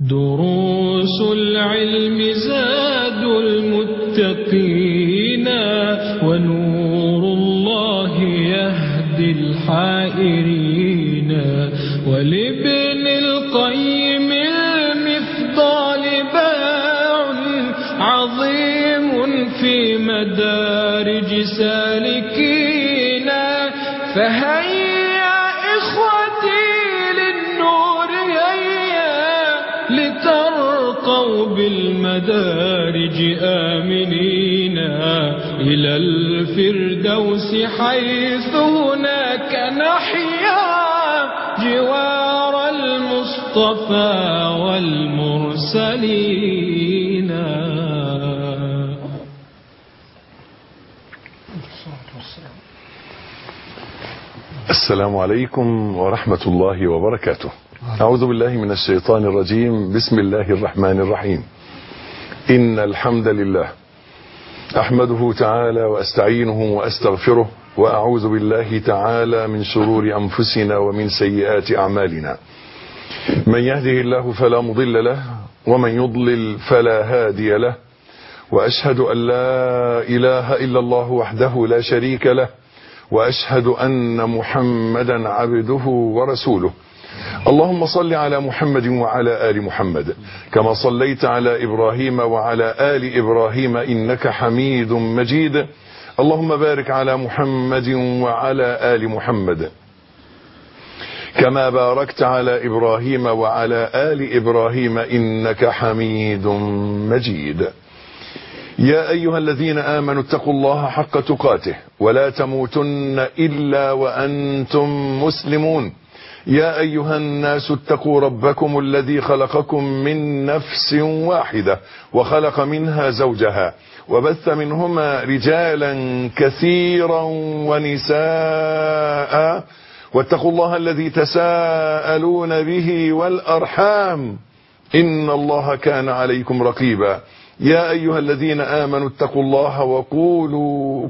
دروس العلم زاد المتقين ونور الله يهدي الحائرين ولابن القيم المفضال باع عظيم في مدارج سالكين فهيا إخوتي للنور هيا لترقوا بالمدارج آمنين إلى الفردوس حيث هناك نحيا جوار المصطفى والمرسلين. السلام عليكم ورحمة الله وبركاته. أعوذ بالله من الشيطان الرجيم. بسم الله الرحمن الرحيم. إن الحمد لله أحمده تعالى وأستعينه وأستغفره وأعوذ بالله تعالى من شرور أنفسنا ومن سيئات أعمالنا. من يهده الله فلا مضل له ومن يضلل فلا هادي له وأشهد أن لا إله إلا الله وحده لا شريك له وأشهد أن محمدا عبده ورسوله. اللهم صل على محمد وعلى آل محمد كما صليت على إبراهيم وعلى آل إبراهيم إنك حميد مجيد. اللهم بارك على محمد وعلى آل محمد كما باركت على إبراهيم وعلى آل إبراهيم إنك حميد مجيد. يا أيها الذين آمنوا اتقوا الله حق تقاته ولا تموتن إلا وأنتم مسلمون. يا أيها الناس اتقوا ربكم الذي خلقكم من نفس واحدة وخلق منها زوجها وبث منهما رجالا كثيرا ونساء واتقوا الله الذي تساءلون به والأرحام إن الله كان عليكم رقيبا. يا أيها الذين آمنوا اتقوا الله وقولوا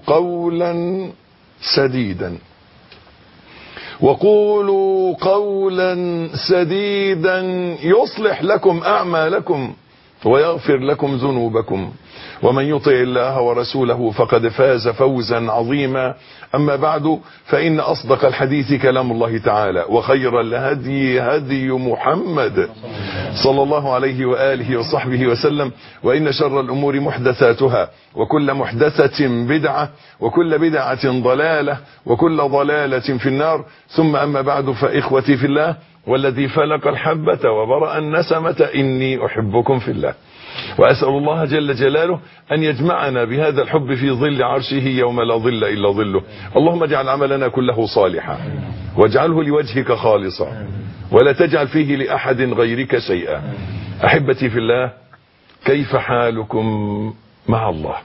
قولا سديدا يصلح لكم أعمالكم ويغفر لكم ذنوبكم ومن يطع الله ورسوله فقد فاز فوزا عظيما. أما بعد فإن أصدق الحديث كلام الله تعالى وخير الهدي هدي محمد صلى الله عليه وآله وصحبه وسلم وإن شر الأمور محدثاتها وكل محدثة بدعة وكل بدعة ضلالة وكل ضلالة في النار. ثم أما بعد فإخوتي في الله والذي فلق الحبة وبرأ النسمة إني أحبكم في الله وأسأل الله جل جلاله أن يجمعنا بهذا الحب في ظل عرشه يوم لا ظل إلا ظله. اللهم اجعل عملنا كله صالحا واجعله لوجهك خالصا ولا تجعل فيه لأحد غيرك شيئا. أحبتي في الله، كيف حالكم مع الله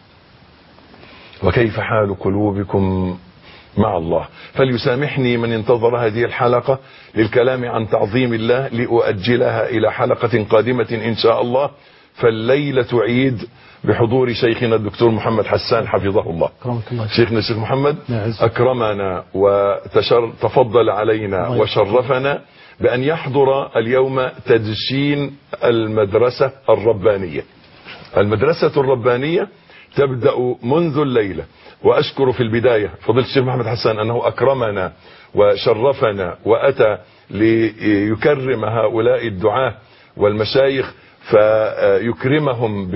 وكيف حال قلوبكم مع الله؟ فليسامحني من انتظر هذه الحلقة للكلام عن تعظيم الله لأؤجلها إلى حلقة قادمة إن شاء الله. فالليلة عيد بحضور شيخنا الدكتور محمد حسان حفظه الله. شيخنا الشيخ محمد أكرمنا وتفضل علينا وشرفنا بأن يحضر اليوم تدشين المدرسة الربانية. المدرسة الربانية تبدأ منذ الليلة، وأشكر في البداية فضيلة الشيخ محمد حسان أنه أكرمنا وشرفنا وأتى ليكرم هؤلاء الدعاة والمشايخ فيكرمهم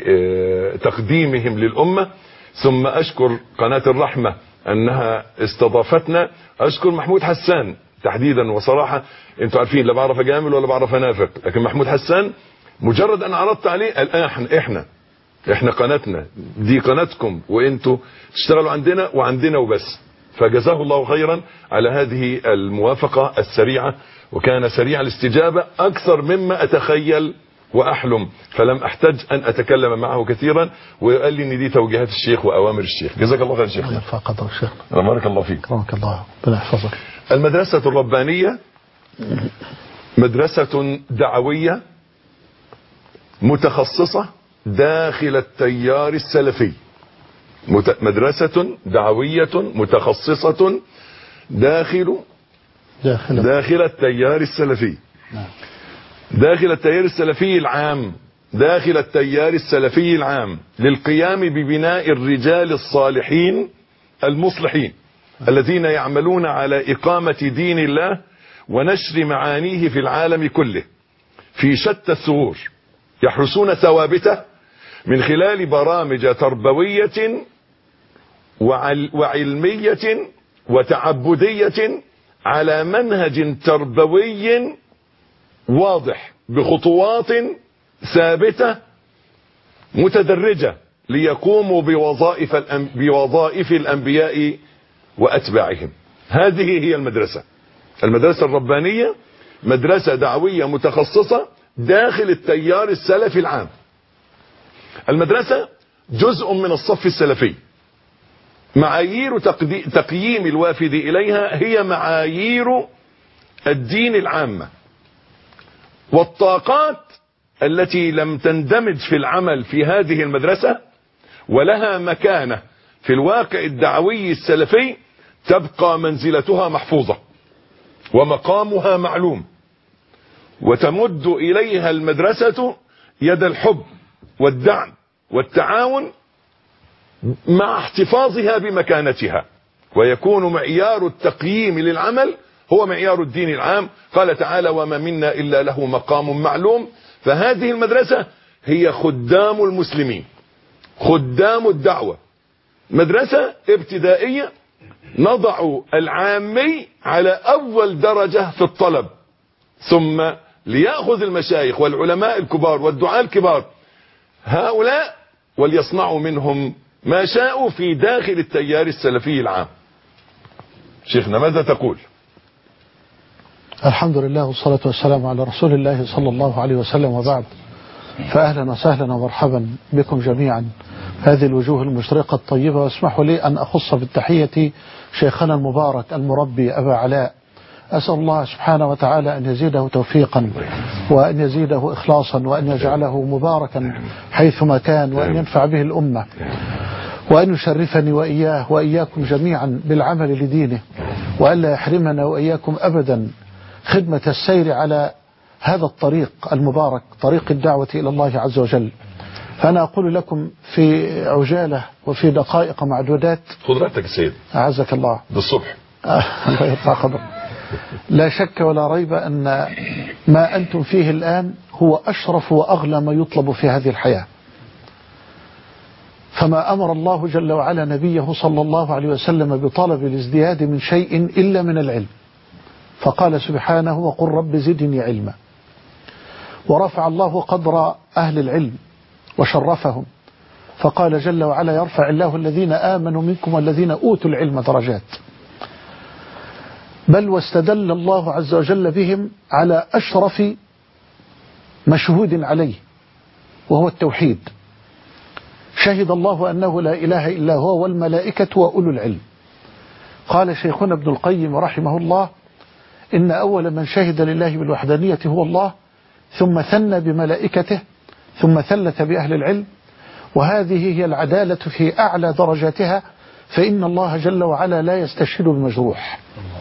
بتقديمهم للأمة. ثم أشكر قناة الرحمة أنها استضافتنا. أشكر محمود حسان تحديدا، وصراحة انتوا عارفين لا بعرف أجامل ولا بعرف أنافق، لكن محمود حسان مجرد أن عرضت عليه الآن احنا قناتنا دي قناتكم وانتوا تشتغلوا عندنا وعندنا وبس. فجزاه الله خيرا على هذه الموافقة السريعة، وكان سريع الاستجابة أكثر مما أتخيل وأحلم، فلم أحتج أن أتكلم معه كثيرا، وقال لي إن دي توجيهات الشيخ وأوامر الشيخ. جزاك الله خير شيخنا. فقط الشيخ. بارك الله فيك. بارك الله. ربنا يحفظك. المدرسة الربانية مدرسة دعوية متخصصة داخل التيار السلفي. مدرسة دعوية متخصصة داخل التيار السلفي. داخل التيار السلفي العام، داخل التيار السلفي العام للقيام ببناء الرجال الصالحين المصلحين الذين يعملون على إقامة دين الله ونشر معانيه في العالم كله في شتى الثغور، يحرسون ثوابته من خلال برامج تربوية وعلمية وتعبدية على منهج تربوي واضح بخطوات ثابتة متدرجة ليقوموا بوظائف الأنبياء وأتباعهم. هذه هي المدرسة الربانية، مدرسة دعوية متخصصة داخل التيار السلفي العام. المدرسة جزء من الصف السلفي، معايير تقييم الوافد إليها هي معايير الدين العامة، والطاقات التي لم تندمج في العمل في هذه المدرسة ولها مكانة في الواقع الدعوي السلفي تبقى منزلتها محفوظة ومقامها معلوم، وتمد إليها المدرسة يد الحب والدعم والتعاون مع احتفاظها بمكانتها، ويكون معيار التقييم للعمل هو معيار الدين العام. قال تعالى: وما منا إلا له مقام معلوم. فهذه المدرسة هي خدام المسلمين، خدام الدعوة، مدرسة ابتدائية نضع العامي على أول درجة في الطلب، ثم ليأخذ المشايخ والعلماء الكبار والدعاة الكبار هؤلاء وليصنعوا منهم ما شاءوا في داخل التيار السلفي العام. شيخنا ماذا تقول؟ الحمد لله والصلاة والسلام على رسول الله صلى الله عليه وسلم، وبعد، فأهلا وسهلا ومرحبا بكم جميعا هذه الوجوه المشرقة الطيبة. واسمحوا لي أن أخص بالتحية شيخنا المبارك المربي أبا علاء، أسأل الله سبحانه وتعالى أن يزيده توفيقا وأن يزيده إخلاصا وأن يجعله مباركا حيثما كان، وأن ينفع به الأمة، وأن يشرفني وإياه وإياكم جميعا بالعمل لدينه، وألا يحرمنا وإياكم أبدا خدمة السير على هذا الطريق المبارك، طريق الدعوة إلى الله عز وجل. فأنا أقول لكم في عجالة وفي دقائق معدودات. خذ راحتك السيد، أعزك الله بالصبح. الله يرفع قدرك. لا شك ولا ريب أن ما أنتم فيه الآن هو أشرف وأغلى ما يطلب في هذه الحياة. فما أمر الله جل وعلا نبيه صلى الله عليه وسلم بطلب الازدياد من شيء إلا من العلم، فقال سبحانه: وقل رب زدني علما. ورفع الله قدر أهل العلم وشرفهم، فقال جل وعلا: يرفع الله الذين آمنوا منكم والذين أوتوا العلم درجات. بل واستدل الله عز وجل بهم على أشرف مشهود عليه، وهو التوحيد. شهد الله أنه لا إله إلا هو والملائكة وأولو العلم. قال شيخنا ابن القيم رحمه الله: إن أول من شهد لله بالوحدانية هو الله، ثم ثنى بملائكته، ثم ثلث بأهل العلم. وهذه هي العدالة في أعلى درجاتها، فإن الله جل وعلا لا يستشهد بمجروح.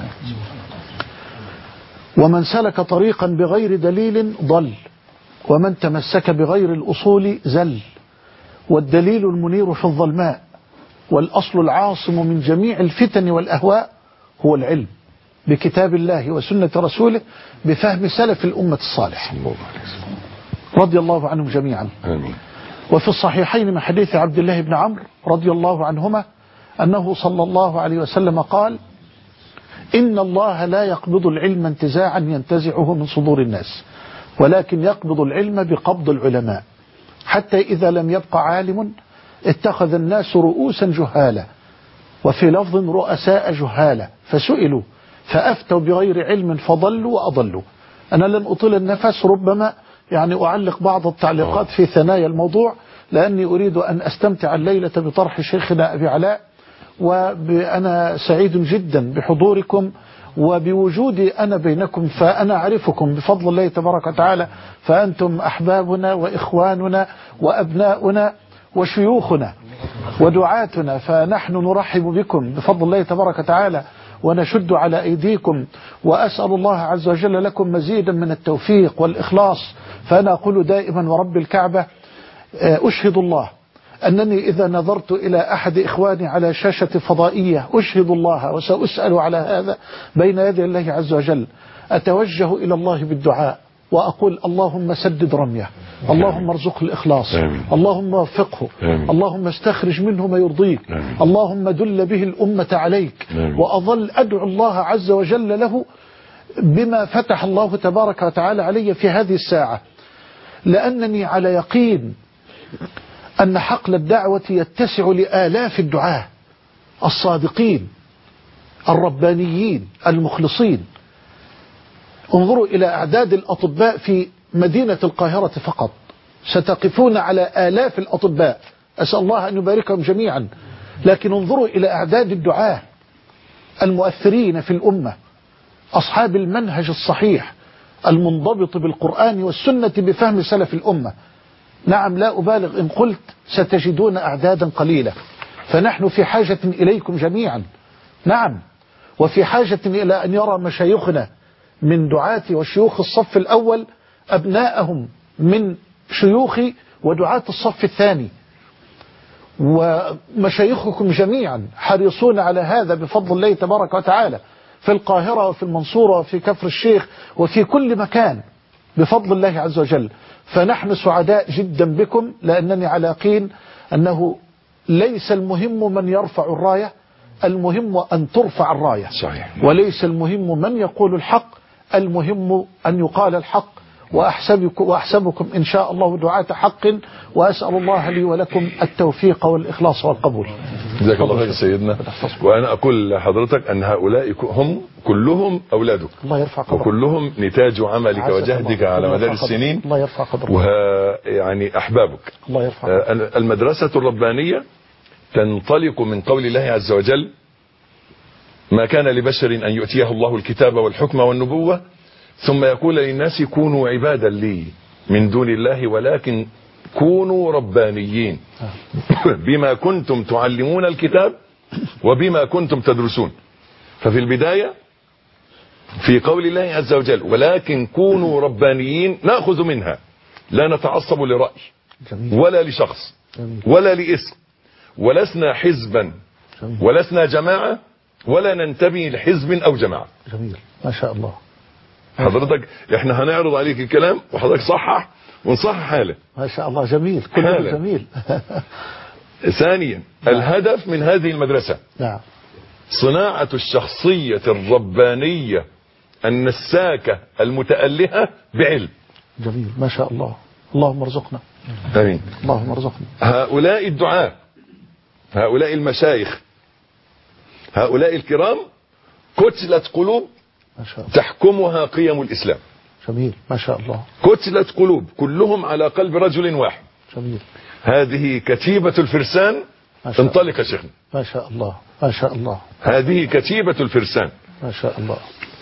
ومن سلك طريقا بغير دليل ضل، ومن تمسك بغير الأصول زل. والدليل المنير في الظلماء، والأصل العاصم من جميع الفتن والأهواء هو العلم بكتاب الله وسنة رسوله بفهم سلف الأمة الصالح رضي الله عنهم جميعا. آمين. وفي الصحيحين من حديث عبد الله بن عمرو رضي الله عنهما أنه صلى الله عليه وسلم قال: إن الله لا يقبض العلم انتزاعا ينتزعه من صدور الناس، ولكن يقبض العلم بقبض العلماء، حتى إذا لم يبق عالم اتخذ الناس رؤوسا جهالا، وفي لفظ رؤساء جهالا، فسئلوا فأفتوا بغير علم فضلوا وأضلوا. أنا لن أطيل النفس، ربما أعلق بعض التعليقات في ثنايا الموضوع، لأني أريد أن أستمتع الليلة بطرح شيخنا أبي علاء. وأنا سعيد جدا بحضوركم وبوجودي أنا بينكم، فأنا أعرفكم بفضل الله تبارك وتعالى، فأنتم أحبابنا وإخواننا وأبناؤنا وشيوخنا ودعاتنا، فنحن نرحب بكم بفضل الله تبارك وتعالى، ونشد على أيديكم، وأسأل الله عز وجل لكم مزيدا من التوفيق والإخلاص. فأنا أقول دائما ورب الكعبة أشهد الله أنني إذا نظرت إلى أحد إخواني على شاشة فضائية أشهد الله وسأسأل على هذا بين يدي الله عز وجل، أتوجه إلى الله بالدعاء وأقول اللهم سدد رميه، اللهم ارزقه الإخلاص، اللهم وفقه، اللهم استخرج منه ما يرضيك، اللهم دل به الأمة عليك. وأظل أدعو الله عز وجل له بما فتح الله تبارك وتعالى علي في هذه الساعة، لأنني على يقين أن حقل الدعوة يتسع لآلاف الدعاة الصادقين الربانيين المخلصين. انظروا إلى أعداد الأطباء في مدينة القاهرة فقط، ستقفون على آلاف الأطباء، أسأل الله أن يباركهم جميعا. لكن انظروا إلى أعداد الدعاة المؤثرين في الأمة، أصحاب المنهج الصحيح المنضبط بالقرآن والسنة بفهم سلف الأمة. نعم، لا أبالغ إن قلت ستجدون أعدادا قليلة، فنحن في حاجة إليكم جميعا. نعم، وفي حاجة إلى أن يرى مشايخنا من دعاة وشيوخ الصف الأول أبناءهم من شيوخ ودعاة الصف الثاني، ومشايخكم جميعا حريصون على هذا بفضل الله تبارك وتعالى، في القاهرة وفي المنصورة وفي كفر الشيخ وفي كل مكان بفضل الله عز وجل. فنحن سعداء جدا بكم، لأنني على يقين أنه ليس المهم من يرفع الراية، المهم أن ترفع الراية. صحيح. وليس المهم من يقول الحق، المهم أن يقال الحق. وأحسبكم إن شاء الله دعاة حق، وأسأل الله لي ولكم التوفيق والإخلاص والقبول. جزاك الله خير سيدنا. وأنا أقول لحضرتك أن هؤلاء هم كلهم أولادك، الله يرفع قدرك، وكلهم نتاج عملك وجهدك على مدار السنين، الله يرفع قدرك، ويعني أحبابك. الله يرفع قدرك. المدرسة الربانية تنطلق من قول الله عز وجل: ما كان لبشر أن يؤتيه الله الكتاب والحكم والنبوة ثم يقول للناس كونوا عبادا لي من دون الله ولكن كونوا ربانيين بما كنتم تعلمون الكتاب وبما كنتم تدرسون. ففي البداية في قول الله عز وجل ولكن كونوا ربانيين نأخذ منها لا نتعصب لرأي ولا لشخص ولا لاسم، ولسنا حزبا ولسنا جماعة ولا ننتمي لحزب أو جماعة. جميل، ما شاء الله. حضرتك احنا هنعرض عليك الكلام وحضرتك صحح ونصحح حاله. ما شاء الله، جميل، كله جميل. ثانيا، الهدف من هذه المدرسة نعم صناعة الشخصية الربانية النساكة المتألهة بعلم. جميل، ما شاء الله. اللهم ارزقنا. امين. اللهم ارزقنا. هؤلاء الدعاة، هؤلاء المشايخ، هؤلاء الكرام كتلة قلوب تحكمها قيم الإسلام. جميل، ما شاء الله. كتلة قلوب كلهم على قلب رجل واحد. جميل. هذه كتيبة الفرسان. انطلق يا شيخنا. ما شاء الله، ما شاء الله. هذه كتيبة الفرسان. ما شاء الله.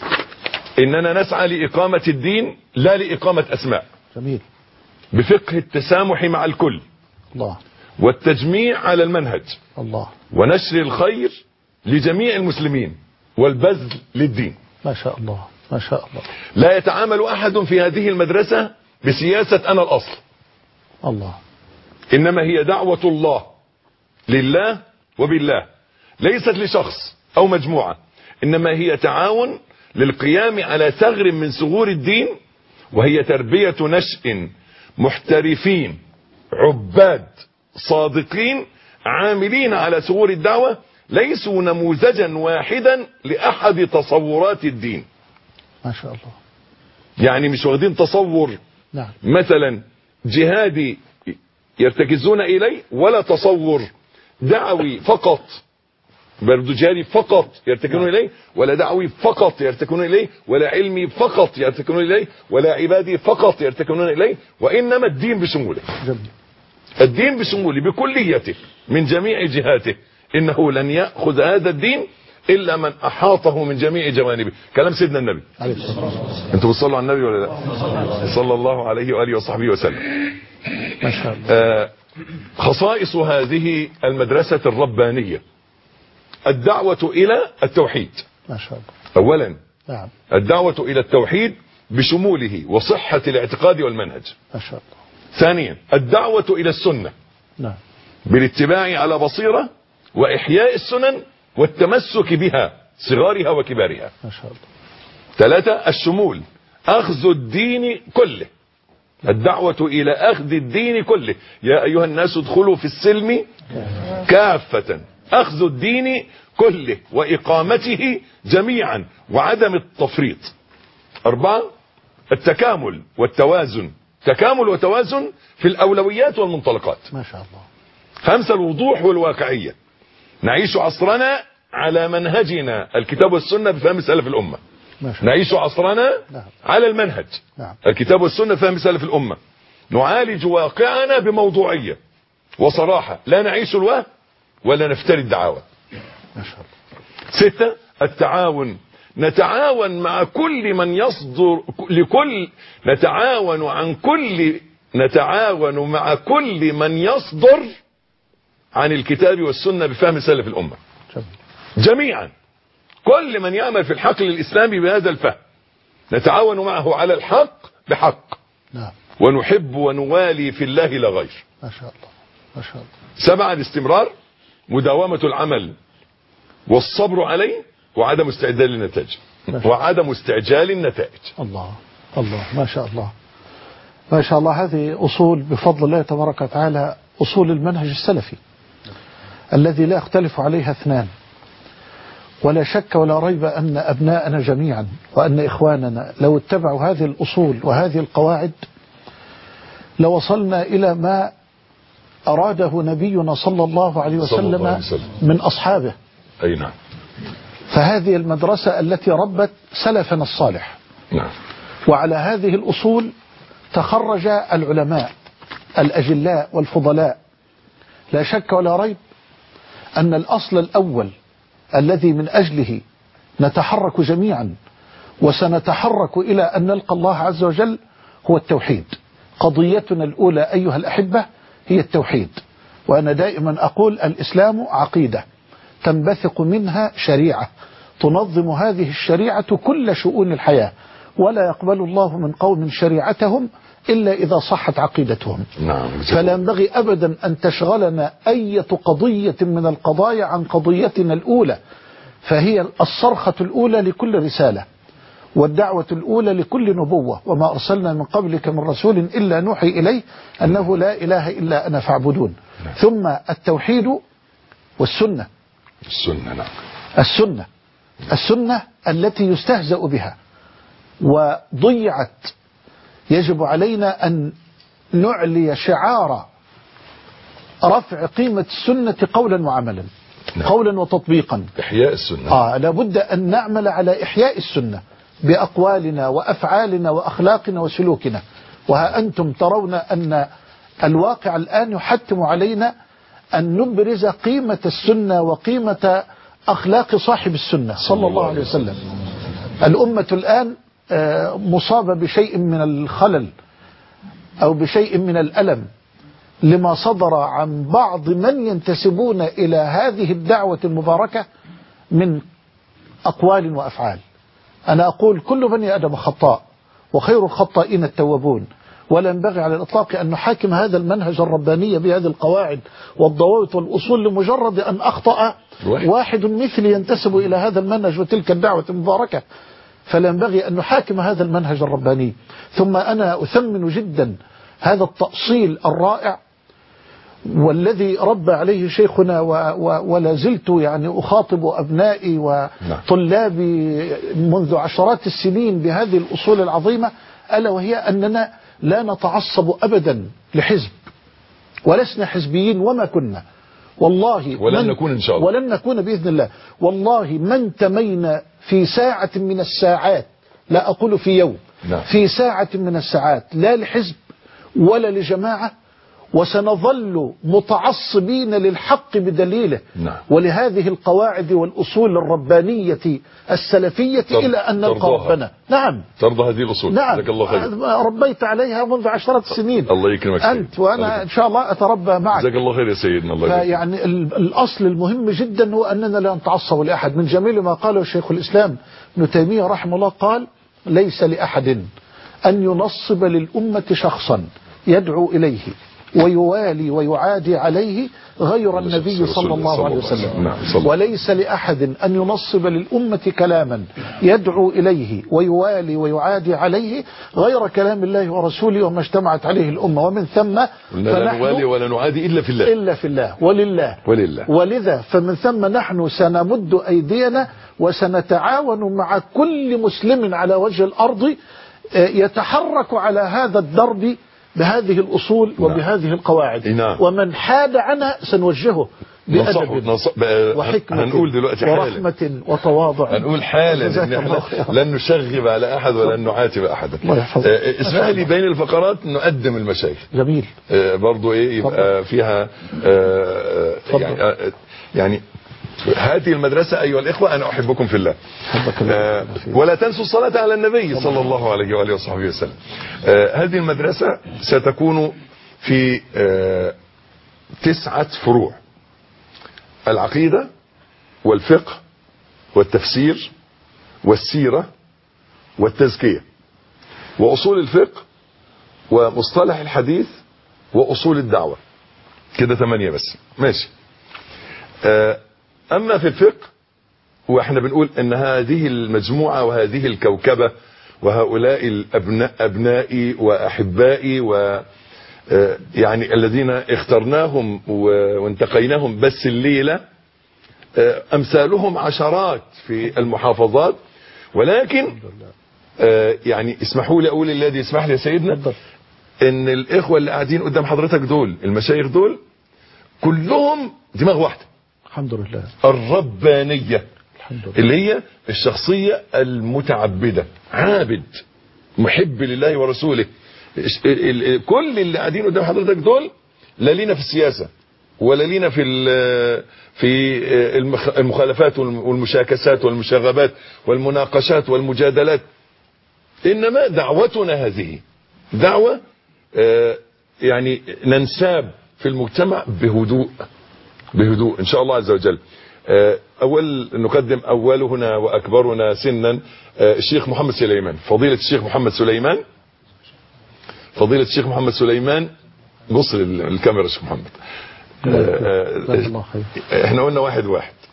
إننا نسعى لإقامة الدين لا لإقامة أسماء. جميل. بفقه التسامح مع الكل. الله. والتجميع على المنهج. الله. ونشر الخير لجميع المسلمين والبذل للدين. ما شاء الله، ما شاء الله. لا يتعامل أحد في هذه المدرسة بسياسة أنا الأصل. الله. إنما هي دعوة الله لله وبالله، ليست لشخص أو مجموعة، إنما هي تعاون للقيام على ثغر من ثغور الدين، وهي تربية نشء محترفين عباد صادقين عاملين على ثغور الدعوة، ليسوا نموذجا واحدا لأحد تصورات الدين. ما شاء الله. يعني مش واخدين تصور نعم. مثلا جهادي يرتكزون إليه، ولا تصور دعوي فقط برضو جهادي فقط يرتكزون إليه، ولا دعوي فقط يرتكزون إليه، ولا علمي فقط يرتكزون إليه، ولا عبادي فقط يرتكزون إليه، وإنما الدين بشموله. جميل. الدين بشموله بكليته من جميع جهاته. إنه لن يأخذ هذا الدين إلا من أحاطه من جميع جوانبه. كلام سيدنا النبي. أنتوا بتصلوا على النبي ولا لا؟ صلى الله عليه وآله وصحبه وسلم. ما شاء الله. خصائص هذه المدرسة الربانية: الدعوة إلى التوحيد ما شاء الله. أولا نعم. الدعوة إلى التوحيد بشموله وصحة الاعتقاد والمنهج. ما شاء الله. ثانيا الدعوة إلى السنة نعم. بالاتباع على بصيرة وإحياء السنن والتمسك بها صغارها وكبارها. ما شاء الله. ثلاثة الشمول، أخذ الدين كله، الدعوة إلى أخذ الدين كله. يا أيها الناس ادخلوا في السلم كافة، أخذ الدين كله وإقامته جميعا وعدم التفريط. أربعة التكامل والتوازن، تكامل وتوازن في الأولويات والمنطلقات. ما شاء الله. خمسة الوضوح والواقعية، نعيش عصرنا على منهجنا الكتاب والسنة بفهم سلف الأمة. نعيش عصرنا على المنهج الكتاب والسنة بفهم سلف الأمة. نعالج واقعنا بموضوعية وصراحة، لا نعيش الوهم ولا نفتري الدعاوى. ما شاء الله. ستة التعاون، نتعاون مع كل من يصدر نتعاون مع كل من يصدر عن الكتاب والسنة بفهم سلف الأمة جميعا. كل من يعمل في الحقل الإسلامي بهذا الفهم نتعاون معه على الحق بحق. نعم. ونحب ونوالي في الله لا غير. ما شاء الله. ما شاء الله. سبعة الاستمرار، مداومة العمل والصبر عليه وعدم استعجال النتائج الله الله. ما شاء الله. ما شاء الله. هذه أصول بفضل الله تبارك وتعالى، أصول المنهج السلفي الذي لا يختلف عليها اثنان، ولا شك ولا ريب أن أبناءنا جميعا وأن إخواننا لو اتبعوا هذه الأصول وهذه القواعد لوصلنا إلى ما أراده نبينا صلى الله عليه وسلم من أصحابه. أي نعم. فهذه المدرسة التي ربت سلفنا الصالح. نعم. وعلى هذه الأصول تخرج العلماء الأجلاء والفضلاء. لا شك ولا ريب أن الأصل الأول الذي من أجله نتحرك جميعا وسنتحرك إلى أن نلقى الله عز وجل هو التوحيد. قضيتنا الأولى أيها الأحبة هي التوحيد. وأنا دائما أقول الإسلام عقيدة تنبثق منها شريعة تنظم هذه الشريعة كل شؤون الحياة، ولا يقبل الله من قوم شريعتهم إلا إذا صحت عقيدتهم. فلا ينبغي أبدا أن تشغلنا أي قضية من القضايا عن قضيتنا الأولى، فهي الصرخة الأولى لكل رسالة والدعوة الأولى لكل نبوة. وما أرسلنا من قبلك من رسول إلا نوحي إليه أنه لا إله إلا أنا فاعبدون. ثم التوحيد والسنة. السنة التي يستهزأ بها وضيعت. يجب علينا أن نعلي شعار رفع قيمة السنة قولا وعملا. قولا وتطبيقا. إحياء السنة. لابد أن نعمل على إحياء السنة بأقوالنا وأفعالنا وأخلاقنا وسلوكنا. وها أنتم ترون أن الواقع الآن يحتم علينا أن نبرز قيمة السنة وقيمة أخلاق صاحب السنة صلى الله عليه وسلم. الأمة الآن مصابة بشيء من الخلل أو بشيء من الألم لما صدر عن بعض من ينتسبون إلى هذه الدعوة المباركة من أقوال وأفعال. أنا أقول كل بني آدم خطاء وخير الخطائين التوابون، ولا ينبغي على الإطلاق أن نحاكم هذا المنهج الرباني بهذه القواعد والضوابط والأصول لمجرد أن أخطأ واحد مثلي ينتسب إلى هذا المنهج وتلك الدعوة المباركة. فلا ينبغي أن نحاكم هذا المنهج الرباني. ثم أنا أثمن جدا هذا التأصيل الرائع والذي ربى عليه شيخنا ولا زلت يعني أخاطب أبنائي وطلابي منذ عشرات السنين بهذه الأصول العظيمة، ألا وهي أننا لا نتعصب أبدا لحزب، ولسنا حزبيين وما كنا والله، ولن نكون إن شاء الله، ولن نكون بإذن الله. والله ما انتمينا في ساعة من الساعات، لا أقول في يوم، في ساعة من الساعات، لا لحزب ولا لجماعة وسنظل متعصبين للحق بدليله. نعم. ولهذه القواعد والأصول الربانية السلفية إلى أن نلقى ربنا. نعم. ترضى هذه الأصول؟ نعم. جزاك الله خير. ربيت عليها منذ 10 سنين. الله يكرمك أنت وأنا إن شاء الله أتربى معك. جزاك الله خير يا سيدنا. الله يكرمك. يعني الأصل المهم جدا هو أننا لا نتعصب لأحد. من جميل ما قاله شيخ الإسلام ابن تيمية رحمه الله قال: ليس لأحد أن ينصب للأمة شخصا يدعو إليه ويوالي ويعادي عليه غير النبي صلى الله عليه وسلم. وليس لأحد أن ينصب للأمة كلاما يدعو إليه ويوالي ويعادي عليه غير كلام الله ورسوله وما اجتمعت عليه الأمة. ومن ثم لا نوالي ولا نعادي إلا في الله، إلا في الله ولله. ولذا فمن ثم نحن سنمد أيدينا وسنتعاون مع كل مسلم على وجه الأرض يتحرك على هذا الدرب بهذه الأصول وبهذه القواعد. ومن حاد عنها سنوجهه بأدب وحكمة هنقول دلوقتي ورحمة وتواضع. هنقول حالا إن احنا لن نشغب على أحد ولن نعاتب أحدا. اسمح لي بين الفقرات نقدم المشايخ. جميل. برضو إيه يبقى فيها يعني هذه المدرسة أيها الإخوة أنا أحبكم في الله. ولا تنسوا الصلاة على النبي صلى الله عليه وآله وصحبه وسلم. هذه المدرسة ستكون في 9 فروع: العقيدة والفقه والتفسير والسيرة والتزكية وأصول الفقه ومصطلح الحديث وأصول الدعوة. كده 8 بس. ماشي. أما في الفقه وإحنا بنقول أن هذه المجموعة وهذه الكوكبة وهؤلاء الأبناء أبنائي وأحبائي يعني الذين اخترناهم وانتقيناهم بس الليلة أمثالهم عشرات في المحافظات، ولكن يعني اسمحوا لي أقول الذي يسمح لي يا سيدنا إن الإخوة اللي قاعدين قدام حضرتك دول المشايخ دول كلهم دماغ واحدة. الحمد لله. الربانية اللي هي الشخصية المتعبدة، عابد محب لله ورسوله. كل اللي قاعدين قدام حضرتك دول لا لينا في السياسة ولا لينا في المخالفات والمشاكسات والمشاغبات والمناقشات والمجادلات، إنما دعوتنا هذه دعوة يعني ننساب في المجتمع بهدوء إن شاء الله عز وجل. أول نقدم أولنا وأكبرنا سنا الشيخ محمد سليمان، فضيلة الشيخ محمد سليمان. فضيلة الشيخ محمد سليمان، بص للكاميرا الشيخ محمد. احنا قلنا واحد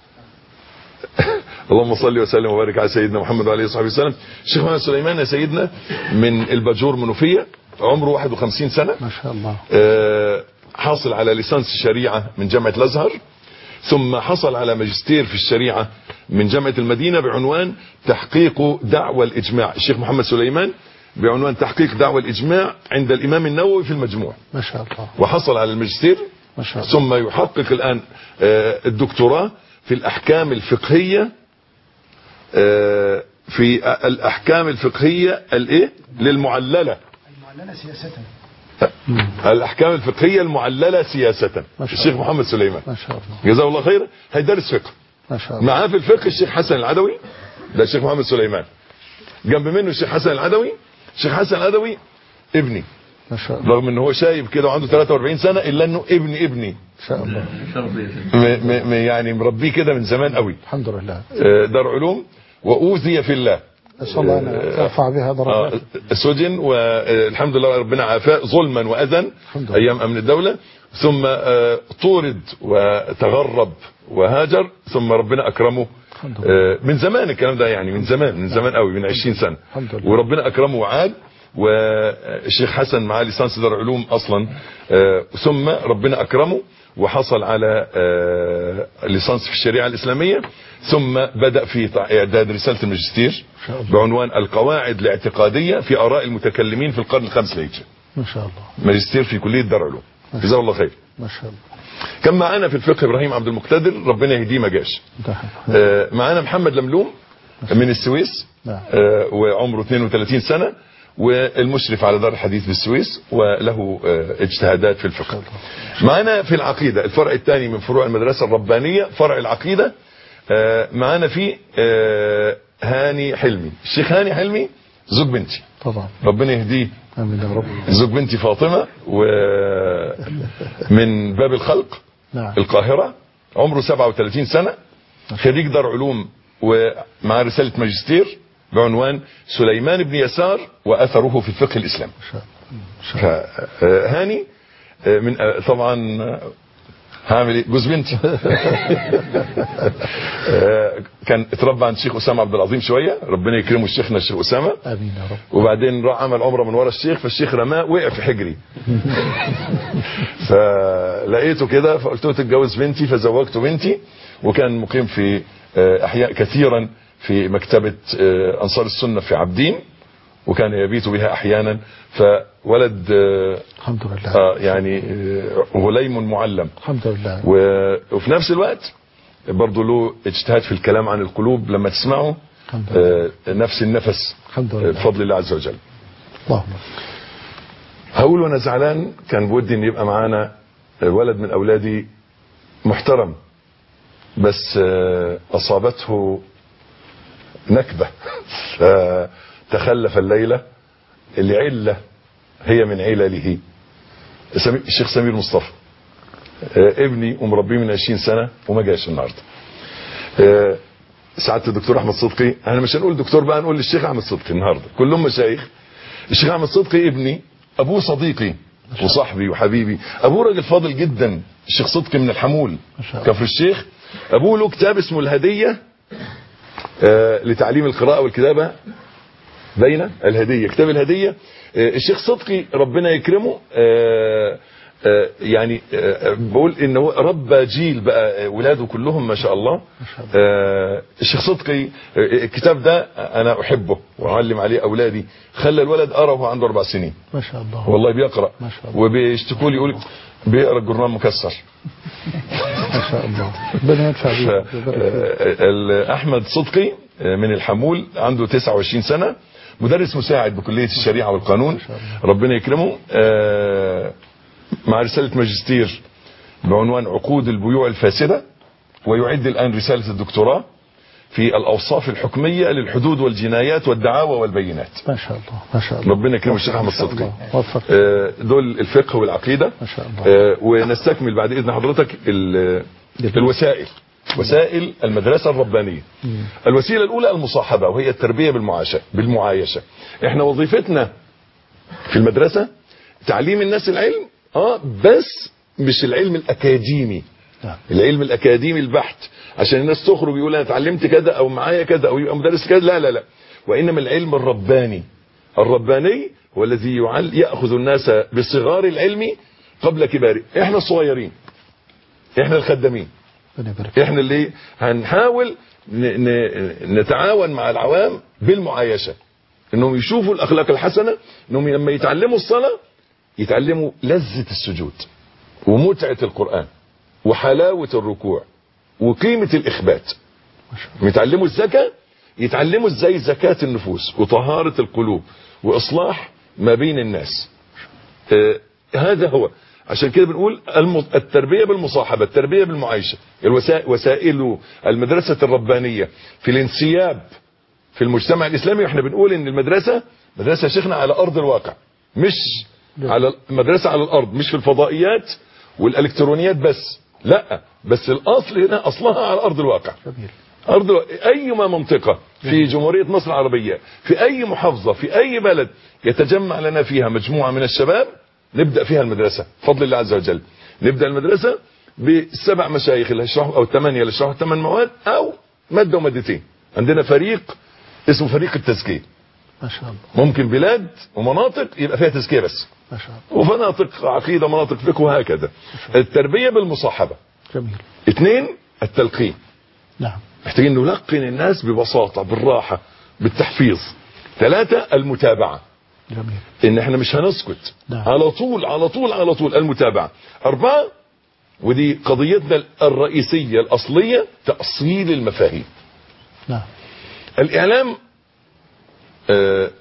اللهم صل وسلم وبارك على سيدنا محمد وعلى اله وصحبه وسلم. الشيخ محمد سليمان يا سيدنا من الباجور منوفية، عمره 51 سنة ما شاء الله. حاصل على ليسانس الشريعة من جامعة الأزهر، ثم حصل على ماجستير في الشريعة من جامعة المدينة بعنوان تحقيق دعوى الإجماع. الشيخ محمد سليمان بعنوان تحقيق دعوى الإجماع عند الإمام النووي في المجموع. ما شاء الله. وحصل على الماجستير ما شاء الله. ثم يحقق الآن الدكتوراه في الأحكام الفقهية، في الأحكام الفقهية الإيه للمعللة سياسة. الأحكام الفقهية المعللة سياسة. الشيخ محمد سليمان ما شاء الله جزاه الله خير هيدرس فقه. ما شاء الله. معاه في الفقه الشيخ حسن العدوي، ده الشيخ محمد سليمان. جنب منه الشيخ حسن العدوي. الشيخ حسن العدوي ابني ما شاء الله، رغم ان هو شايب كده وعنده 43 سنة الا انه ابني ان شاء الله يعني مربيه كده من زمان قوي. الحمد لله. دار علوم وأوذي في الله، أسأل الله أن يرفع بها درجات. سجن والحمد لله ربنا عافاه ظلما وأذى أيام أمن الدولة، ثم طورد وتغرب وهاجر، ثم ربنا أكرمه من زمان الكلام ده، يعني من زمان قوي، من 20 سنة، وربنا أكرمه وعاد. والشيخ حسن معاه ليسانس دار علوم أصلا، ثم ربنا أكرمه وحصل على ليسانس في الشريعة الإسلامية، ثم بدأ في إعداد رسالة الماجستير بعنوان القواعد الاعتقادية في آراء المتكلمين في القرن الخامس الهجري. ما شاء الله. ماجستير في كلية دار علوم، جزاه الله خير. ما شاء الله. كان معانا في الفقه إبراهيم عبد المقتدر، ربنا يهديه ما جاش. معانا محمد لملوم من السويس، وعمره 32 سنة، والمشرف على دار الحديث بالسويس، وله اجتهادات في الفقه. معنا في العقيدة الفرع الثاني من فروع المدرسة الربانية، فرع العقيدة. معنا فيه هاني حلمي، الشيخ هاني حلمي زوج بنتي طبعا، ربنا يهديه، امين يا رب. زوج بنتي فاطمة، ومن باب الخلق نعم. القاهرة، عمره 37 سنة، خريج دار علوم ومع رسالة ماجستير بعنوان سليمان بن يسار وأثره في الفقه الإسلامي. هاني من طبعا هعمل ايه جوز بنتي. كان اتربى عند الشيخ اسامه عبد العظيم شويه، ربنا يكرمه الشيخنا الشيخ اسامه، امين يا رب. وبعدين راح عمل عمره من ورا الشيخ، فالشيخ رماه وقع في حجري. فلقيته كده فقلت له تتجوز بنتي، فزوجته بنتي، وكان مقيم في احياء كثيرا في مكتبه انصار السنه في عابدين، وكان يبيت بها احيانا. فولد الحمد لله يعني غليم معلم الحمد لله. وفي نفس الوقت برضه له اجتهاد في الكلام عن القلوب، لما تسمعه نفس النفس الحمد لله بفضل الله عز وجل. اللهم هقول وانا زعلان كان بودي ان يبقى معانا ولد من اولادي محترم، بس اصابته نكبة تخلف الليلة لعلة هي من علله. الشيخ سمير مصطفى ابني ومربيه من 20 سنة وما جاش النهارده. سعادة الدكتور احمد صدقي، احنا مش هنقول دكتور بقى، نقول للشيخ احمد صدقي النهارده، كلهم مشايخ. الشيخ احمد صدقي ابني، ابوه صديقي وصاحبي وحبيبي، ابوه راجل فاضل جدا، الشيخ صدقي من الحمول كفر الشيخ. ابوه له كتاب اسمه الهدية لتعليم القراءة والكتابة، بين الهدية، كتاب الهدية. الشيخ صدقي ربنا يكرمه، يعني بقول انه ربى جيل بقى، ولاده كلهم ما شاء الله. الشيخ صدقي الكتاب ده انا احبه واعلم عليه اولادي، خلى الولد قرأ وهو عنده 4 سنين ما شاء الله، والله بيقرأ، ما شاء الله. وبيشتكوا لي يقول بيقرأ الجورنال مكسر. ما شاء الله، ربنا ينفع بيه. احمد صدقي من الحمول، عنده 29 سنة، مدرس مساعد بكلية الشريعة والقانون، ربنا يكرمه، مع رسالة ماجستير بعنوان عقود البيوع الفاسدة، ويعد الآن رسالة الدكتوراه في الأوصاف الحكمية للحدود والجنايات والدعاوى والبينات. ما شاء الله ما شاء الله، ربنا يكرمه الشيخ احمد صدقي. دول الفقه والعقيدة ما شاء الله. ونستكمل بعد إذن حضرتك الوسائل، وسائل المدرسة الربانية. الوسيلة الأولى المصاحبة، وهي التربية بالمعايشة. احنا وظيفتنا في المدرسة تعليم الناس العلم، بس مش العلم الأكاديمي، العلم الأكاديمي البحت عشان الناس تخرج يقول أنا اتعلمت كذا أو معايا كذا أو يبقى مدرس كذا، لا لا لا، وإنما العلم الرباني. الرباني هو الذي يأخذ الناس بصغار العلم قبل كباره. احنا الصغيرين، احنا الخدامين، احنا اللي هنحاول نتعاون مع العوام بالمعايشة، انهم يشوفوا الاخلاق الحسنة، انهم لما يتعلموا الصلاة يتعلموا لذة السجود ومتعة القرآن وحلاوة الركوع وقيمة الإخبات. يتعلموا الزكاة، يتعلموا ازاي زكاة النفوس وطهارة القلوب وإصلاح ما بين الناس. هذا هو، عشان كده بنقول التربية بالمصاحبة، التربية بالمعايشة. وسائل المدرسة الربانية في الانسياب في المجتمع الإسلامي. واحنا بنقول ان المدرسة مدرسة شيخنا على أرض الواقع، مش على مدرسة على الأرض، مش في الفضائيات والإلكترونيات بس، لا، بس الأصل هنا أصلها على أرض الواقع. أرض أيما منطقة في جمهورية مصر العربية، في أي محافظة، في أي بلد يتجمع لنا فيها مجموعة من الشباب، نبدأ فيها المدرسة بفضل الله عز وجل. نبدأ المدرسة ب7 مشايخ اللي هيشرحوا، أو 8 اللي هيشرحوا 8 مواد، أو مادة ومادتين. عندنا فريق اسمه فريق التزكية، ما شاء الله. ممكن بلاد ومناطق يبقى فيها تزكية بس، ما شاء الله، ومناطق عقيدة، مناطق فقه، وهكذا. التربية بالمصاحبة. جميل. 2 التلقين. نعم، محتاجين نلقن الناس ببساطة بالراحة بالتحفيظ. 3 المتابعة. جميل. ان احنا مش هنسكت، نعم. على طول على طول على طول المتابعة. 4 ودي قضيتنا الرئيسية الأصلية، تأصيل المفاهيم. نعم. الإعلام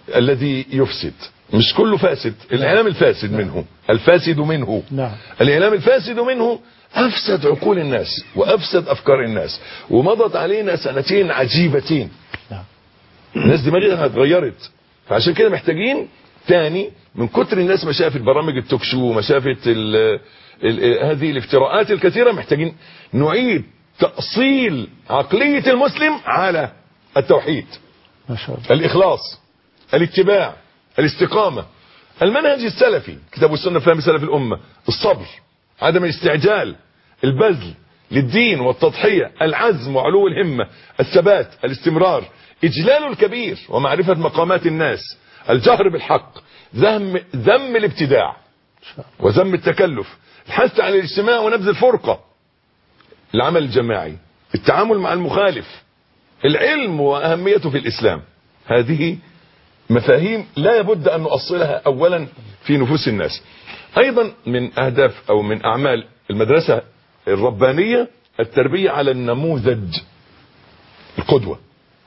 الذي يفسد. مش كله فاسد، الإعلام الفاسد منه، الفاسد منه. نعم. الإعلام الفاسد منه أفسد عقول الناس وأفسد أفكار الناس، ومضت علينا سنتين عجيبتين. نعم. الناس دماغها اتغيرت، فعشان كده محتاجين تاني من كتر الناس ما شافت برامج التوك شو وما شافت هذه الافتراءات الكثيرة، محتاجين نعيد تأصيل عقلية المسلم على التوحيد، ما شاء الله. الإخلاص، الاتباع، الاستقامة، المنهج السلفي، كتاب والسنة فهم سلف الأمة، الصبر، عدم الاستعجال، البذل للدين والتضحية، العزم وعلو الهمة، الثبات، الاستمرار، إجلال الكبير ومعرفة مقامات الناس، الجهر بالحق، ذم الابتداع وذم التكلف، الحث على الاجتماع ونبذ الفرقة، العمل الجماعي، التعامل مع المخالف، العلم وأهميته في الإسلام. هذه مفاهيم لا يبد أن نؤصلها أولا في نفوس الناس. أيضا من أهداف أو من أعمال المدرسة الربانية التربية على النموذج، القدوة.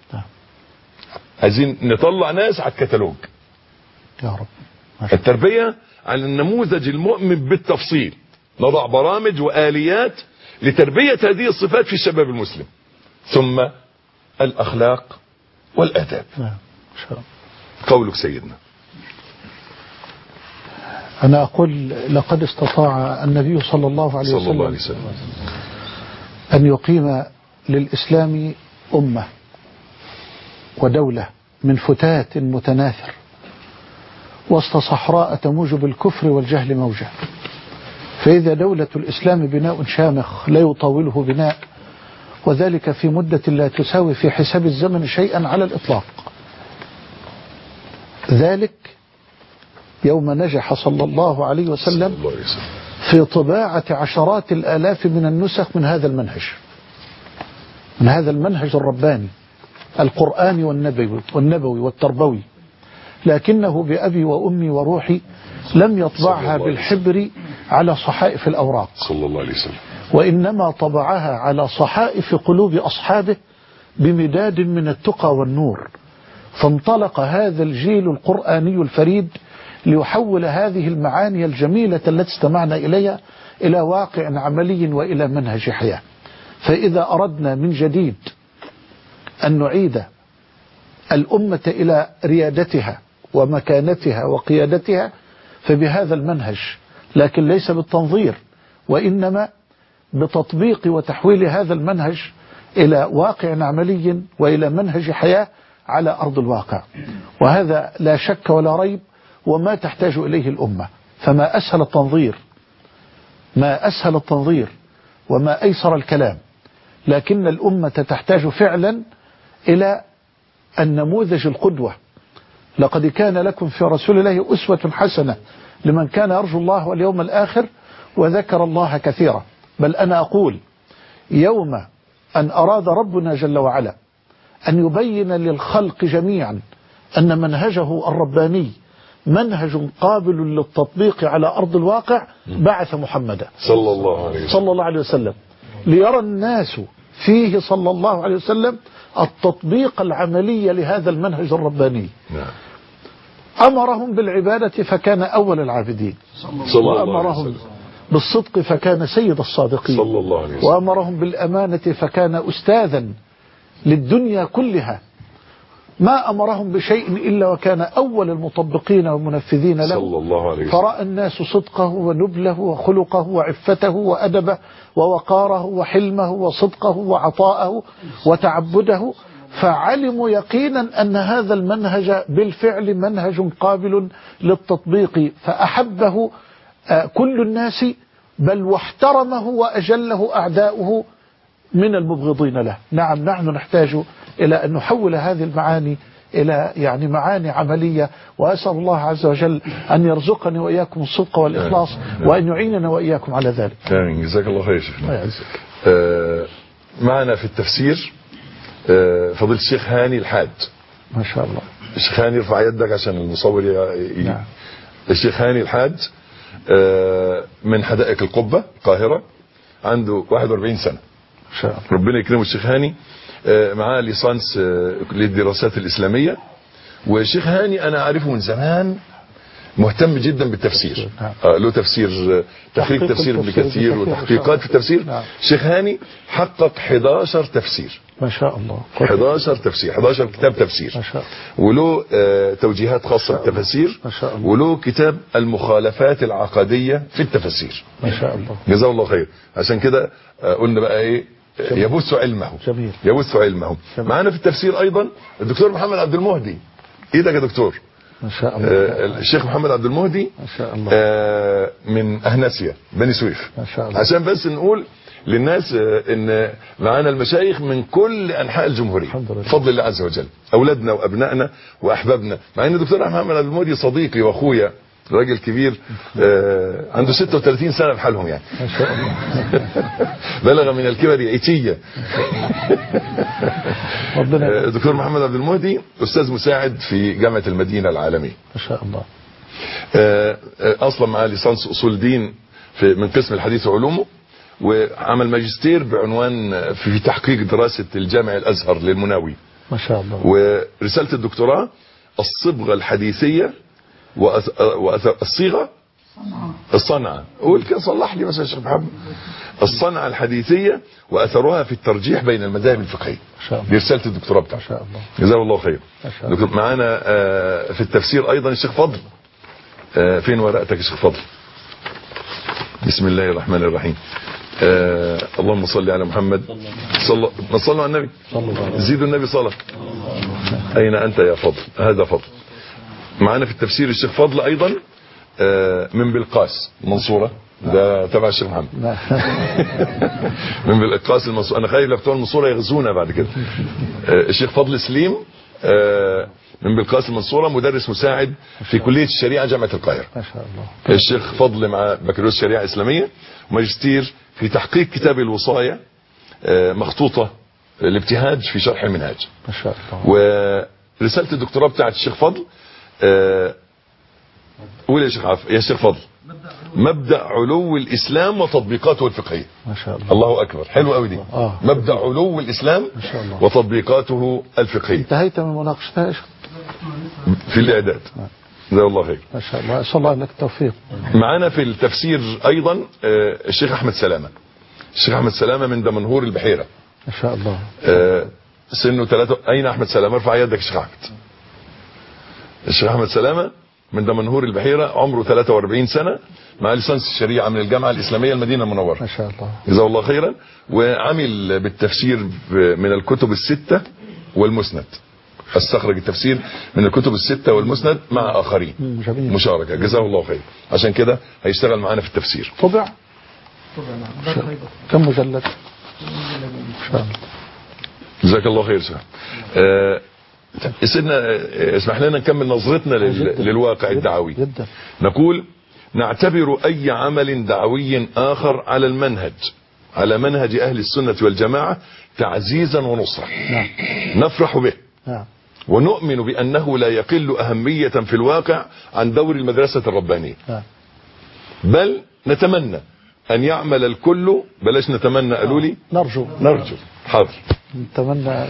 عايزين نطلع ناس على الكتالوج يا رب. التربية على النموذج المؤمن بالتفصيل، نضع برامج وآليات لتربية هذه الصفات في الشباب المسلم، ثم الأخلاق والآداب. قولك سيدنا. أنا أقول لقد استطاع النبي صلى الله عليه وسلم أن يقيم للإسلام أمة ودولة من فتات متناثر وسط صحراء تموج بالكفر والجهل موجة. فإذا دولة الإسلام بناء شامخ لا يطاوله بناء، وذلك في مدة لا تساوي في حساب الزمن شيئا على الإطلاق. ذلك يوم نجح صلى الله عليه وسلم في طباعة عشرات الآلاف من النسخ من هذا المنهج الرباني القرآني والنبوي والتربوي، لكنه بأبي وأمي وروحي لم يطبعها بالحبر على صحائف الأوراق صلى الله عليه وسلم، وإنما طبعها على صحائف قلوب أصحابه بمداد من التقى والنور. فانطلق هذا الجيل القرآني الفريد ليحول هذه المعاني الجميلة التي استمعنا إليها إلى واقع عملي وإلى منهج حياة. فإذا أردنا من جديد أن نعيد الأمة إلى ريادتها ومكانتها وقيادتها فبهذا المنهج، لكن ليس بالتنظير، وإنما بتطبيق وتحويل هذا المنهج إلى واقع عملي وإلى منهج حياة على أرض الواقع. وهذا لا شك ولا ريب وما تحتاج إليه الأمة. فما أسهل التنظير وما أيسر الكلام، لكن الأمة تحتاج فعلا إلى النموذج القدوة. لقد كان لكم في رسول الله أسوة حسنة لمن كان يرجو الله واليوم الآخر وذكر الله كثيرا. بل أنا أقول يوم أن أراد ربنا جل وعلا أن يبين للخلق جميعا أن منهجه الرباني منهج قابل للتطبيق على أرض الواقع بعث محمدا صلى الله عليه وسلم ليرى الناس فيه صلى الله عليه وسلم التطبيق العملي لهذا المنهج الرباني. أمرهم بالعبادة فكان أول العابدين، وأمرهم بالصدق فكان سيد الصادقين، وأمرهم بالأمانة فكان أستاذا للدنيا كلها. ما أمرهم بشيء إلا وكان أول المطبقين والمنفذين له. فرأى الناس صدقه ونبله وخلقه وعفته وأدبه ووقاره وحلمه وصدقه وعطاءه وتعبده، فعلموا يقينا أن هذا المنهج بالفعل منهج قابل للتطبيق، فأحبه كل الناس، بل واحترمه وأجله أعداؤه من المبغضين له. نعم، نحن نحتاج إلى أن نحول هذه المعاني إلى معاني عملية، وأسأل الله عز وجل أن يرزقني وإياكم الصدق والإخلاص وأن يعيننا وإياكم على ذلك. آمين. جزاك الله خير شيخنا. معنا في التفسير فضيلة الشيخ هاني الحاج. ما شاء الله. الشيخ هاني ارفع يدك عشان المصور نعم. الشيخ هاني الحاج من حدائق القبة القاهرة، عنده 41 سنة. شاء الله. ربنا يكرمه الشيخ هاني. معاه ليسانس للدراسات الإسلامية، والشيخ هاني انا عارفه من زمان مهتم جدا بالتفسير. له تفسير تحقيق تفسير ابن كثير وتحقيقات في التفسير. شيخ هاني حقق 11 تفسير ما شاء الله. 11 تفسير 11 كتاب تفسير ما شاء الله. وله توجيهات خاصة بالتفاسير ما شاء الله. وله كتاب المخالفات العقدية في التفاسير. ما شاء الله. جزاه الله خير. عشان كده قلنا بقى ايه يبث علمه. جميل. يبث علمه. معانا في التفسير ايضا الدكتور محمد عبد المهدي. ايدك يا دكتور. ما شاء الله. الشيخ محمد عبد المهدي ما شاء الله. من أهناسيا بني سويف. ما شاء الله. عشان بس نقول للناس ان معانا المشايخ من كل انحاء الجمهوريه بفضل الله عز وجل، اولادنا وابنائنا واحبابنا. مع ان الدكتور محمد عبد المهدي صديقي واخويا، راجل كبير عنده 36 سنه بحالهم يعني. ما شاء الله. بلغ من الكبر عتيه. الدكتور محمد عبد المهدي استاذ مساعد في جامعه المدينه العالميه. ما شاء الله. اصلا معاه ليسانس اصول دين من قسم الحديث وعلومه، وعمل ماجستير بعنوان في تحقيق دراسه الجامع الازهر للمناوي. ما شاء الله. ورساله الدكتوراه الصبغه الحديثيه والصيغه الصنعه. قول كده صلح لي مثلا يا شيخ محمد. الصنعه الحديثيه واثرها في الترجيح بين المذاهب الفقهيه. ما شاء الله. دي رساله الدكتوراه بتاعته. ما شاء الله. جزاه الله خير. ما شاء الله. معانا في التفسير ايضا الشيخ فضل. فين ورقتك يا شيخ فضل؟ بسم الله الرحمن الرحيم. اللهم صل على محمد. صلوا على النبي. زيدوا النبي صلاه. اين انت يا فضل؟ هذا فضل. معانا في التفسير الشيخ فضل ايضا من بلقاس المنصوره. ده تبع الشيخ محمد. من بلقاس المنصوره. انا خايف بتوع المنصوره يغزونا بعد كده. الشيخ فضل سليم من بلقاس المنصوره، مدرس مساعد في كليه الشريعه جامعه القاهره. ما شاء الله. الشيخ فضل مع بكالوريوس شريعه اسلاميه وماجستير في تحقيق كتاب الوصايه مخطوطه الابتهاج في شرح المنهاج. ما شاء الله. ورساله الدكتوراه بتاعت الشيخ فضل قول يا شيخ يا شيخ فضل مبدأ علو الإسلام وتطبيقاته الفقهية. ما شاء الله. الله أكبر. حلو قوي دي. مبدأ علو الإسلام ما شاء الله. وتطبيقاته الفقهية. انتهيت من مناقشتها يا شيخ؟ في الإعداد. جزاه الله خير. ما شاء الله. أسأل الله لك التوفيق. معانا في التفسير أيضا الشيخ أحمد سلامة. الشيخ أحمد سلامة من دمنهور البحيرة. ما شاء الله. سنه 3. أين أحمد سلامة؟ ارفع يدك يا شيخ أحمد. الشيخ أحمد سلامة من دمنهور البحيرة، عمره 43 سنة، مع ليسانس الشريعة من الجامعة الإسلامية المدينة المنورة. ما شاء الله. جزاه الله خيرا. وعمل بالتفسير من الكتب الستة والمسند. استخرج التفسير من الكتب الستة والمسند مع آخرين. جميل. مشاركة. جزاه الله خير. عشان كده هيشتغل معانا في التفسير. طبع نعم. كم مجلد؟ ما شاء الله. جزاك الله خير شيخ. سيدنا اسمح لنا نكمل نظرتنا للواقع الدعوي. جدا. نقول نعتبر أي عمل دعوي آخر على منهج أهل السنة والجماعة تعزيزا ونصرة. نعم. نفرح به. نعم. ونؤمن بأنه لا يقل أهمية في الواقع عن دور المدرسة الربانية. نعم. بل نتمنى أن يعمل الكل. بلاش نتمنى قالوا لي نرجو. حاضر. نتمنى.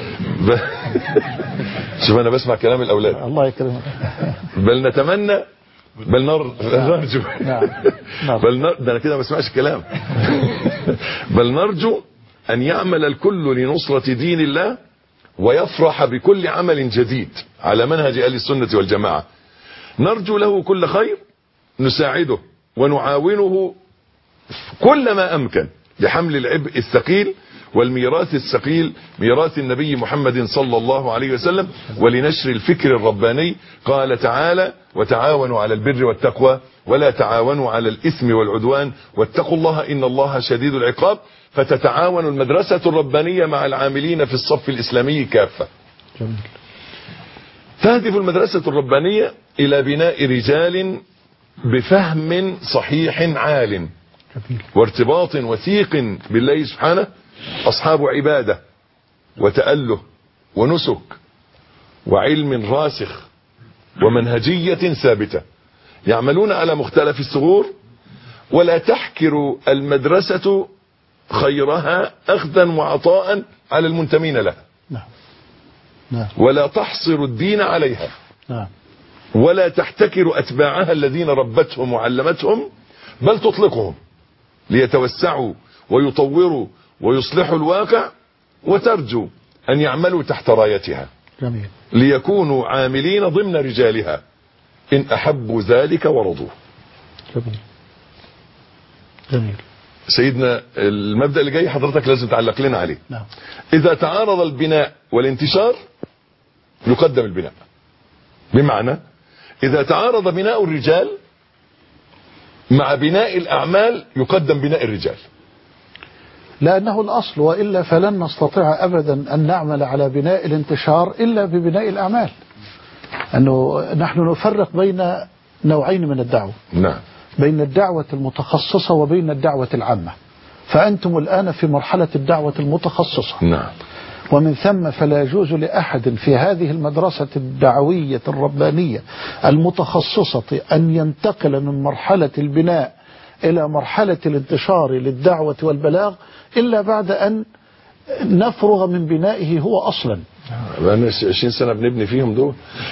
شوف أنا بسمع كلام الأولاد. الله يكرمك. بل نتمنى. بل نرجو. نعم. ده أنا كده ما بسمعش الكلام. بل نرجو أن يعمل الكل لنصرة دين الله ويفرح بكل عمل جديد على منهج أهل السنة والجماعة. نرجو له كل خير، نساعده ونعاونه كل ما أمكن لحمل العبء الثقيل والميراث الثقيل، ميراث النبي محمد صلى الله عليه وسلم، ولنشر الفكر الرباني. قال تعالى: وتعاونوا على البر والتقوى ولا تعاونوا على الإثم والعدوان واتقوا الله إن الله شديد العقاب. فتتعاون المدرسة الربانية مع العاملين في الصف الإسلامي كافة. جميل. تهدف المدرسة الربانية إلى بناء رجال بفهم صحيح عال جميل. وارتباط وثيق بالله سبحانه، أصحاب عبادة وتأله ونسك وعلم راسخ ومنهجية ثابتة، يعملون على مختلف الثغور، ولا تحكر المدرسة خيرها أخذا وعطاء على المنتمين لها. نعم. نعم. ولا تحصر الدين عليها، نعم. ولا تحتكر أتباعها الذين ربتهم وعلمتهم، بل تطلقهم ليتوسعوا ويطوروا ويصلحوا الواقع، وترجو أن يعملوا تحت رايتها جميل. ليكونوا عاملين ضمن رجالها إن أحبوا ذلك ورضوه. جميل. جميل. سيدنا المبدأ اللي جاي حضرتك لازم تعلق لنا عليه. نعم. إذا تعارض البناء والانتشار يقدم البناء. بمعنى إذا تعارض بناء الرجال مع بناء الأعمال يقدم بناء الرجال، لأنه الأصل، وإلا فلن نستطيع أبدا أن نعمل على بناء الانتشار إلا ببناء الأعمال. أنه نحن نفرق بين نوعين من الدعوة. نعم. بين الدعوة المتخصصة وبين الدعوة العامة. فأنتم الآن في مرحلة الدعوة المتخصصة. نعم. ومن ثم فلا يجوز لأحد في هذه المدرسة الدعوية الربانية المتخصصة أن ينتقل من مرحلة البناء إلى مرحلة الانتشار للدعوة والبلاغ إلا بعد أن نفرغ من بنائه هو أصلا. بقالنا 20 سنة بنبني فيهم دول.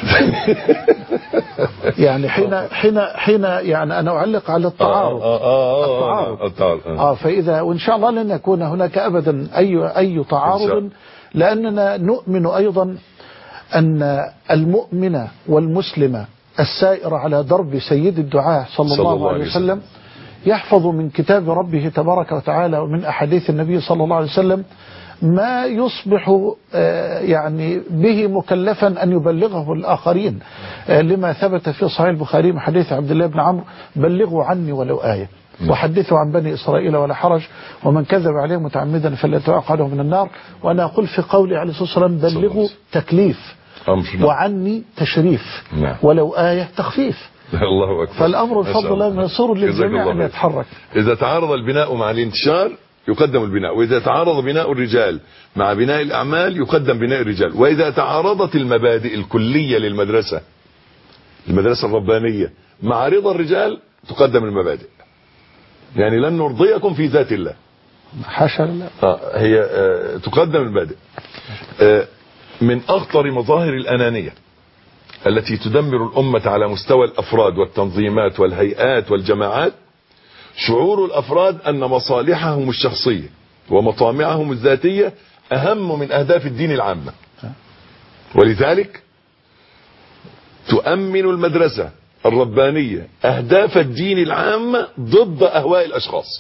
يعني حين يعني أنا أعلق على التعارض. التعارض. فإذا وإن شاء الله لن يكون هناك أبدا أي تعارض، لأننا نؤمن أيضا أن المؤمن والمسلم السائر على درب سيد الدعاة صلى الله عليه وسلم يحفظ من كتاب ربه تبارك وتعالى ومن أحاديث النبي صلى الله عليه وسلم ما يصبح يعني به مكلفا أن يبلغه الآخرين، لما ثبت في صحيح البخاري من حديث عبد الله بن عمرو: بلغوا عني ولو آية، وحدثوا عن بني إسرائيل ولا حرج، ومن كذب عليه متعمدا فليتوقع له من النار. وأنا أقول في قولي عليه الصلاة والسلام: بلغوا تكليف، وعني تشريف، ولو آية تخفيف. الله أكبر. فالأمر بفضل الله ميسور للجميع أن يتحرك. إذا تعارض البناء مع الانتشار يقدم البناء، وإذا تعارض بناء الرجال مع بناء الأعمال يقدم بناء الرجال، وإذا تعارضت المبادئ الكلية للمدرسة، المدرسة الربانية، مع رضا الرجال تقدم المبادئ. يعني لن نرضيكم في ذات الله، حاشا لله. هي تقدم المبادئ. من أخطر مظاهر الأنانية التي تدمر الأمة على مستوى الأفراد والتنظيمات والهيئات والجماعات شعور الأفراد أن مصالحهم الشخصية ومطامعهم الذاتية أهم من أهداف الدين العامة. ولذلك تؤمن المدرسة الربانية أهداف الدين العامة ضد أهواء الأشخاص،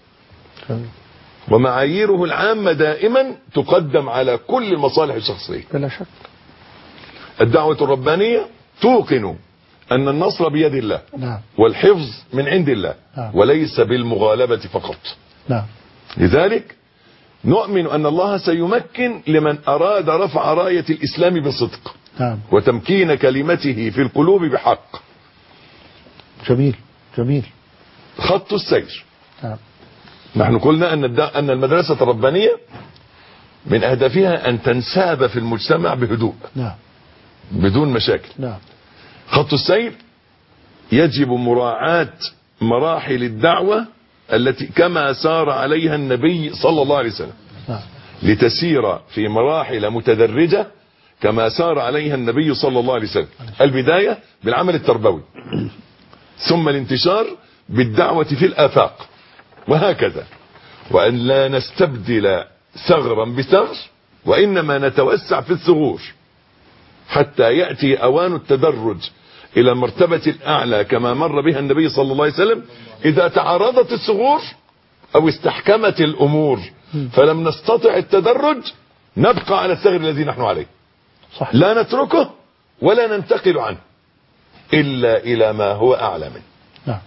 ومعاييره العامة دائما تقدم على كل المصالح الشخصية بلا شك. الدعوة الربانية توقن أن النصر بيد الله، نعم، والحفظ من عند الله، نعم، وليس بالمغالبة فقط. نعم. لذلك نؤمن أن الله سيمكن لمن أراد رفع راية الإسلام بصدق، نعم، وتمكين كلمته في القلوب بحق. جميل جميل. خط السير. نعم. نحن قلنا أن المدرسة الربانية من أهدافها أن تنساب في المجتمع بهدوء، نعم، بدون مشاكل. نعم. خط السير يجب مراعاة مراحل الدعوة التي كما سار عليها النبي صلى الله عليه وسلم، نعم، لتسير في مراحل متدرجة كما سار عليها النبي صلى الله عليه وسلم. البداية بالعمل التربوي، ثم الانتشار بالدعوة في الآفاق، وهكذا. وأن لا نستبدل ثغرا بثغر، وإنما نتوسع في الثغور حتى يأتي أوان التدرج إلى المرتبة الأعلى كما مر بها النبي صلى الله عليه وسلم. إذا تعارضت الثغور أو استحكمت الأمور فلم نستطع التدرج، نبقى على الثغر الذي نحن عليه، صح. لا نتركه ولا ننتقل عنه إلا إلى ما هو أعلى منه. نعم.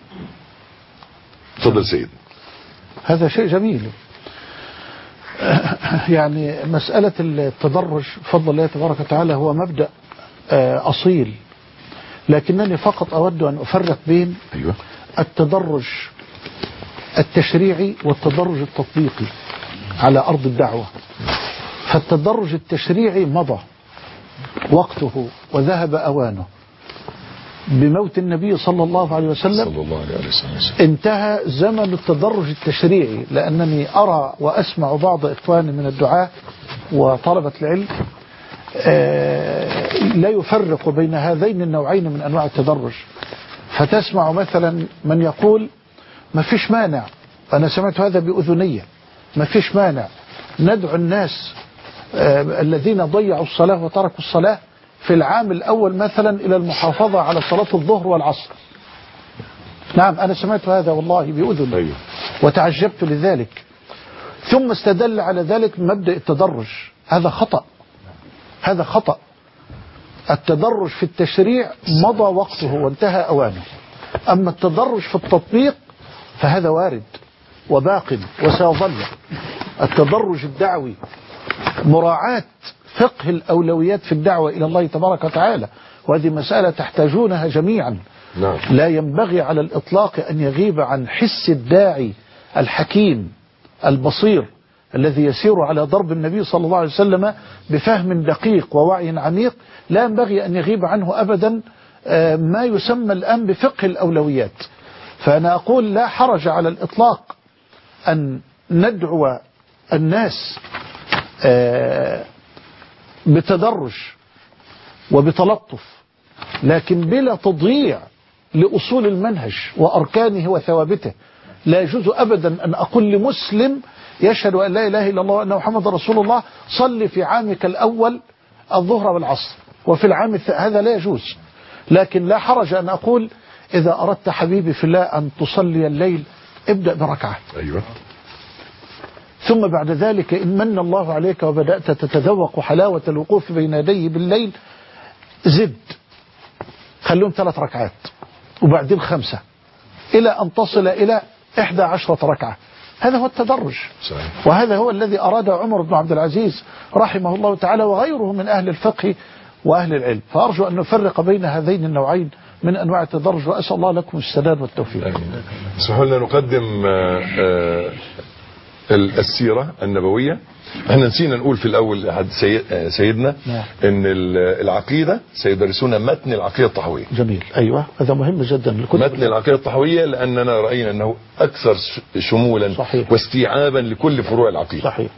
تفضل سيد. هذا شيء جميل. يعني مسألة التدرج بفضل الله تبارك وتعالى هو مبدأ أصيل، لكنني فقط أود أن أفرق بين التدرج التشريعي والتدرج التطبيقي على أرض الدعوة. فالتدرج التشريعي مضى وقته وذهب أوانه بموت النبي صلى الله عليه وسلم. انتهى زمن التدرج التشريعي، لأنني أرى وأسمع بعض إخواني من الدعاة وطلبة العلم لا يفرق بين هذين النوعين من أنواع التدرج. فتسمع مثلا من يقول ما فيش مانع، أنا سمعت هذا بأذنية، ما فيش مانع ندعو الناس الذين ضيعوا الصلاة وتركوا الصلاة في العام الأول مثلا إلى المحافظة على صلاة الظهر والعصر. نعم أنا سمعت هذا والله بأذني وتعجبت لذلك. ثم استدل على ذلك مبدأ التدرج. هذا خطأ، هذا خطأ. التدرج في التشريع مضى وقته وانتهى أوانه، أما التدرج في التطبيق فهذا وارد وباق وسيظل. التدرج الدعوي مراعاة فقه الأولويات في الدعوة إلى الله تبارك وتعالى، وهذه مسألة تحتاجونها جميعا. لا ينبغي على الإطلاق أن يغيب عن حس الداعي الحكيم البصير الذي يسير على ضرب النبي صلى الله عليه وسلم بفهم دقيق ووعي عميق. لا ينبغي أن يغيب عنه أبدا ما يسمى الآن بفقه الأولويات. فأنا أقول لا حرج على الإطلاق أن ندعو الناس بتدرج وبتلطف، لكن بلا تضييع لأصول المنهج وأركانه وثوابته. لا يجوز أبدا أن أقول لمسلم يشهد أن لا إله إلا الله وأن محمد رسول الله صل في عامك الأول الظهر والعصر وفي العام هذا لا يجوز. لكن لا حرج أن أقول إذا أردت حبيبي في الله أن تصلي الليل ابدأ بركعة، أيوة، ثم بعد ذلك إن من الله عليك وبدأت تتذوق حلاوة الوقوف بين يديه بالليل زد، خليهم 3 ركعات وبعدين 5 إلى أن تصل إلى 11 ركعة. هذا هو التدرج. صحيح. وهذا هو الذي أراد عمر بن عبد العزيز رحمه الله تعالى وغيره من أهل الفقه وأهل العلم. فأرجو أن نفرق بين هذين النوعين من أنواع التدرج، وأسأل الله لكم السداد والتوفيق. اسمحوا لنا نقدم السيرة النبوية. احنا نسينا نقول في الأول حد سيدنا ان العقيدة سيدرسون متن العقيدة الطحوية. جميل، أيوة، هذا مهم جدا للكتب. متن العقيدة الطحوية لأننا رأينا أنه أكثر شمولا صحيح. واستيعابا لكل فروع العقيدة. صحيح.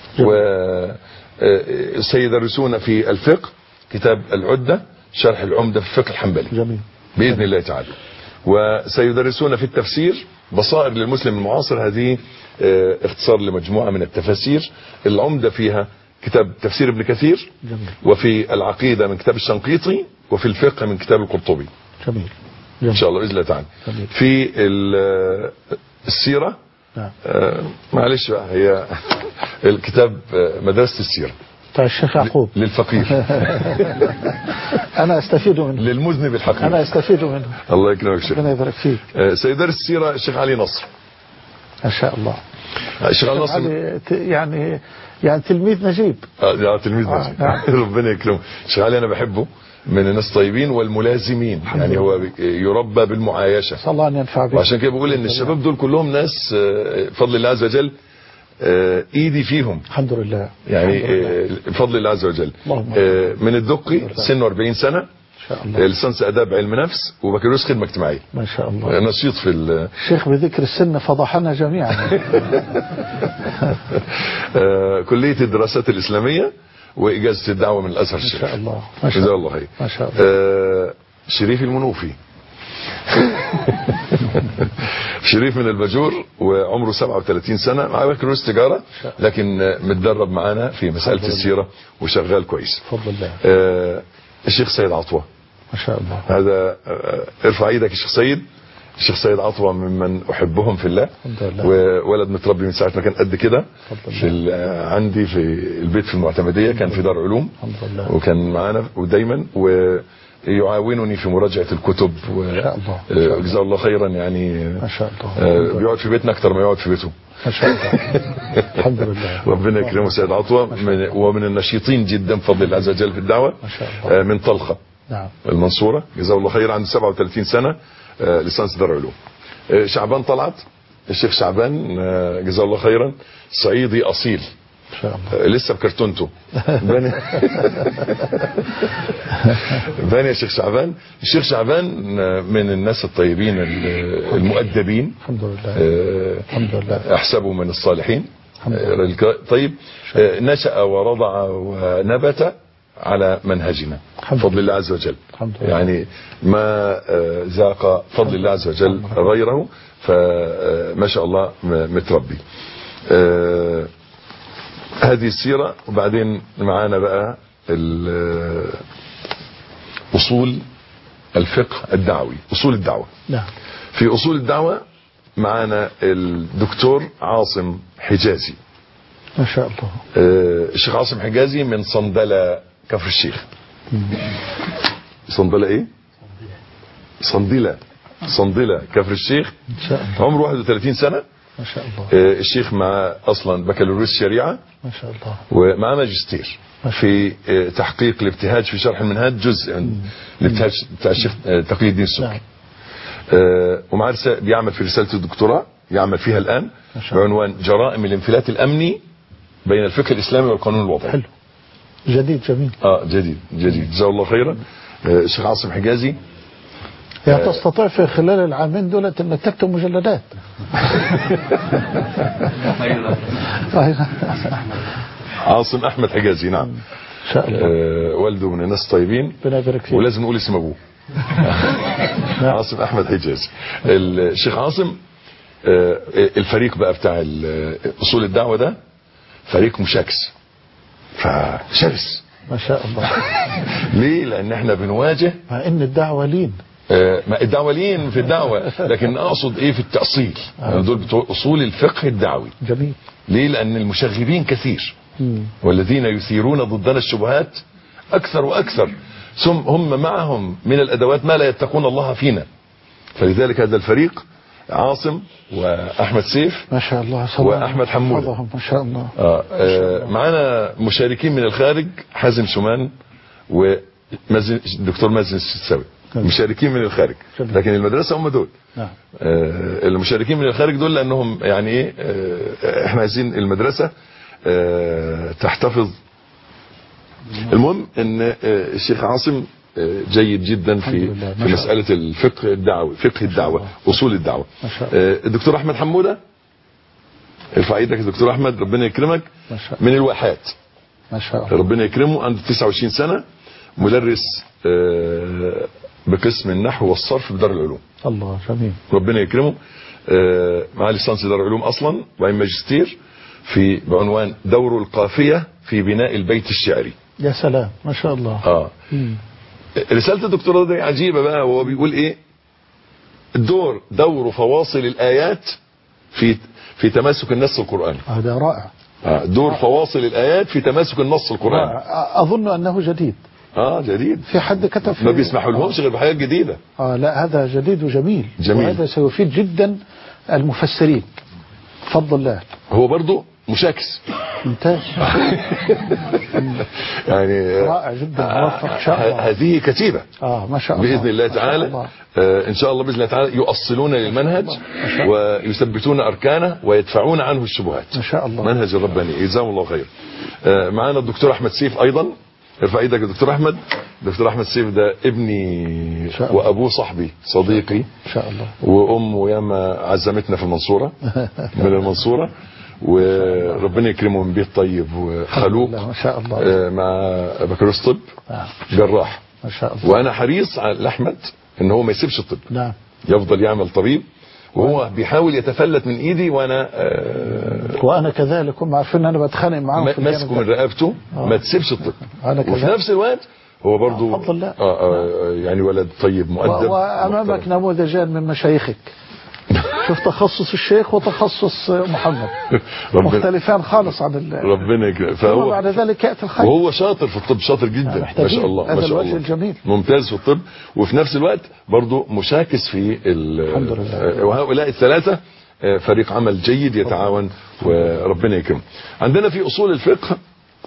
وسيدرسون في الفقه كتاب العدة شرح العمدة في الفقه الحنبلي. جميل. بإذن الله تعالى. وسيدرسون في التفسير بصائر للمسلم المعاصر، هذه اختصار لمجموعة من التفاسير. العمدة فيها كتاب تفسير ابن كثير. جميل. وفي العقيدة من كتاب الشنقيطي، وفي الفقه من كتاب القرطبي. جميل. إن شاء الله بإذن الله تعالى. في السيرة معلش بقى، هي الكتاب مدرسة السيرة بتاع الشيخ يعقوب للفقير. أنا أستفيد منه. للمذنب الحقير أنا أستفيد منه. الله يكرمك شيخ. ربنا يبارك فيك. سيدرس السيرة الشيخ علي نصر ما شاء الله. الشيخ علي نصر يعني تلميذ نجيب. تلميذ نجيب. ربنا يكرمه. الشيخ علي أنا بحبه، من الناس الطيبين والملازمين، يعني هو يربى بالمعايشة. صلى الله أن ينفع به. وعشان كده بقول ان الشباب دول كلهم ناس بفضل الله عز وجل ايدي فيهم الحمد لله، يعني بفضل الله عز وجل. من الدقي سنه 40 سنة، ما شاء الله، لسانس اداب علم نفس وبكالوريوس خدمة اجتماعية. ما شاء الله، نشيط في الشيخ بذكر السن فضحنا جميعا. كلية الدراسات الإسلامية وإجازة الدعوة من الأزهر الشريف. ما شاء الله، ما شاء الله، ما شاء الله. شريف المنوفي. شريف من الباجور وعمره 37 سنة، معاه بكالوريوس تجارة، لكن متدرب معانا في مسألة السيرة وشغال كويس. بفضل الله. الشيخ سيد عطوة. ما شاء الله. هذا ارفع ايدك يا شيخ سيد. الشيخ سيد عطوة ممن احبهم في الله. وولد متربي من ساعة ما كان قد كده في عندي في البيت في المعتمدية، كان في دار علوم وكان معانا ودايما ويعاونني في مراجعة الكتب وجزاه الله خيرا، يعني ما شاء الله بيقعد في بيتنا اكتر ما يقعد في بيته. ما شاء الله. الحمد لله. ربنا يكرمه سيد عطوة، ومن النشيطين جدا بفضل الله عز وجل في الدعوة. ما شاء الله. من طلخة. نعم. المنصورة، جزاه الله خير، عنده 37 سنة، لسانس دار علوم. شعبان طلعت، الشيخ شعبان جزاه الله خيرا، صعيدي أصيل ان شاء الله، لسه بكرتونته. بني الشيخ شعبان. الشيخ شعبان من الناس الطيبين المؤدبين، الحمد لله، الحمد لله، احسبه من الصالحين. طيب، نشأ ورضع ونبت على منهجنا الحمد بفضل الله عز وجل. الحمد لله. يعني ما ذاق فضل الله عز وجل غيره، فما شاء الله متربي. هذه السيرة. وبعدين معانا بقى أصول الفقه الدعوي، أصول الدعوة. نعم. في أصول الدعوة معانا الدكتور عاصم حجازي. ما شاء الله. الشيخ عاصم حجازي من صندلة كفر الشيخ. صندلة ايه؟ صندلة كفر الشيخ. ما شاء الله. عمره 31 سنة. ما شاء الله. الشيخ معاه اصلا بكالوريوس شريعة، ما شاء الله. ومعاه ماجستير في تحقيق الابتهاج في شرح المنهاج، جزء من الابتهاج بتاع الشيخ تقي الدين السبكي. نعم. ومعاه بيعمل في رسالة الدكتوراه يعمل فيها الآن بعنوان جرائم الانفلات الأمني بين الفقه الإسلامي والقانون الوضعي. حلو. جديد جميل. جديد جزاه الله خيرا. الشيخ عاصم حجازي. يعني تستطيع في خلال العامين دولة انك تكتب مجلدات. عاصم احمد حجازي. نعم. ان شاء الله. والده من الناس طيبين، ربنا يبارك فيك. ولازم نقول اسم ابوه. عاصم احمد حجازي. الشيخ عاصم الفريق بقى بتاع اصول الدعوة ده فريق مشاكس، فشرس ما شاء الله. ليه؟ لان احنا بنواجه، مع ان الدعوة لين. ما الدعوة لين في الدعوة، لكن اقصد ايه في التأصيل. دول بتوع اصول الفقه الدعوي. جميل. ليه؟ لان المشغبين كثير، والذين يثيرون ضدنا الشبهات اكثر واكثر، هم معهم من الادوات ما لا يتقون الله فينا. فلذلك هذا الفريق عاصم واحمد سيف ما شاء الله. واحمد حمودة. ما شاء الله. معانا مشاركين من الخارج حازم شومان ودكتور مازن السيساوي، مشاركين من الخارج، لكن المدرسة هم دول. نعم. المشاركين من الخارج دول لانهم يعني ايه، احنا عايزين المدرسة تحتفظ. المهم ان الشيخ عاصم جيد جدا في مسألة الفقه الدعوي، فقه الدعوة، أصول الدعوة. الدكتور أحمد حمودة، ارفع ايدك. الدكتور أحمد ربنا يكرمك، من الواحات. ما شاء الله. ربنا يكرمه، عنده 29 سنة، مدرس بقسم النحو والصرف بدار العلوم. الله جميل. ربنا يكرمه. معاه ليسانس دار العلوم أصلا، وبعدين ماجستير في بعنوان دور القافية في بناء البيت الشعري. يا سلام ما شاء الله. رسالة الدكتوراه دي عجيبة بقى، وهو بيقول ايه؟ دور فواصل الآيات في تماسك النص القرآني. هذا رائع. دور فواصل الآيات في تماسك النص القرآني. أظن أنه جديد. جديد. في حد كتب ما بيسمحوا لهمش غير بحاجات جديدة. لا هذا جديد وجميل. جميل. وهذا سيفيد جدا المفسرين بفضل الله. هو برضو مشاكس. ممتاز. يعني رائع جدا، موفق ان شاء الله. هذه كتيبة ما شاء الله بإذن الله تعالى. إن شاء الله بإذن الله تعالى يؤصلون للمنهج ويثبتون أركانه ويدفعون عنه الشبهات. ما شاء الله. منهج الرباني، جزاهم الله خير. معنا الدكتور أحمد سيف أيضا. ارفع ايدك يا دكتور أحمد. دكتور أحمد سيف ده ابني وأبوه صاحبي صديقي إن شاء الله، وأمه ياما عزمتنا في المنصورة من المنصورة، وربنا يكرمه من بيت طيب وخلوق ما شاء الله، مع بكالوريوس طب جراح ما شاء الله. وانا حريص على احمد ان هو ما يسيبش الطب، نعم، يفضل يعمل طبيب، وهو بيحاول يتفلت من ايدي وانا كذلك. هم عارفين ان انا بتخانق معاهم في ماسكه من رقبته. ما تسيبش الطب. وفي نفس الوقت هو برضو يعني ولد طيب مؤدب. وامامك نموذجان من مشايخك. شوف تخصص الشيخ وتخصص محمد مختلفان خالص عن ربنا يكرمه. فهو بعد ذلك يأتي الخير، وهو شاطر في الطب، شاطر جدا ما شاء الله، ما شاء الله، الجميل. ممتاز في الطب، وفي نفس الوقت برضو مشاكس في الحمد لله. وهؤلاء الثلاثة فريق عمل جيد يتعاون وربنا يكرمه. عندنا في أصول الفقه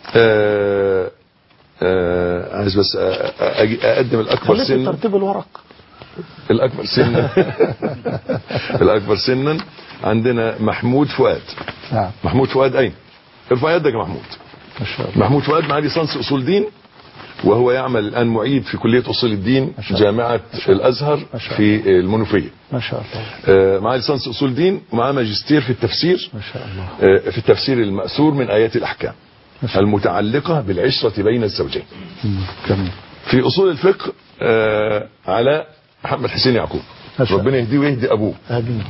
عايز بس أقدم الأكبر سنا، ترتيب الورق الأكبر سنا الأكبر سنا عندنا محمود فؤاد. نعم. محمود فؤاد أين؟ ارفع يدك يا محمود. ما شاء الله. محمود فؤاد معاه ليسانس أصول دين، وهو يعمل الآن معيد في كلية أصول الدين جامعة الأزهر في المنوفية. ما شاء الله. معاه ليسانس أصول دين، ومعاه ماجستير في التفسير. ما شاء الله. في التفسير المأثور من آيات الأحكام. المتعلقة بالعشرة بين الزوجين. جميل. في أصول الفقه علاء محمد حسين يعقوب، ربنا يهديه ويهدي أبوه. آمين.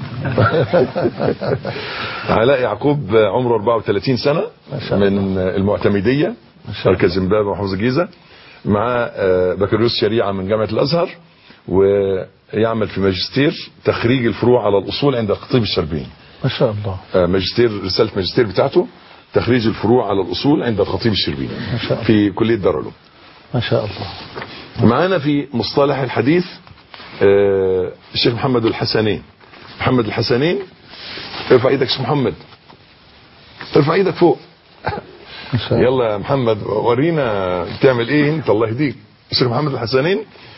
علاء يعقوب عمره 34 سنة من المعتمدية مركز زمبابوي ومحافظة الجيزة، مع بكالوريوس شريعة من جامعة الأزهر، ويعمل في ماجستير تخريج الفروع على الأصول عند الخطيب الشربيني. ما شاء الله. ماجستير، رسالة ماجستير بتاعته تخريج الفروع على الأصول عند الخطيب الشربيني في كلية دار العلوم. ما شاء الله. معانا في مصطلح الحديث الشيخ محمد الحسنين. محمد الحسنين، ارفع ايدك يا شيخ محمد، ارفع ايدك فوق. يلا يا محمد ورينا بتعمل ايه انت، الله يهديك. الشيخ محمد الحسنين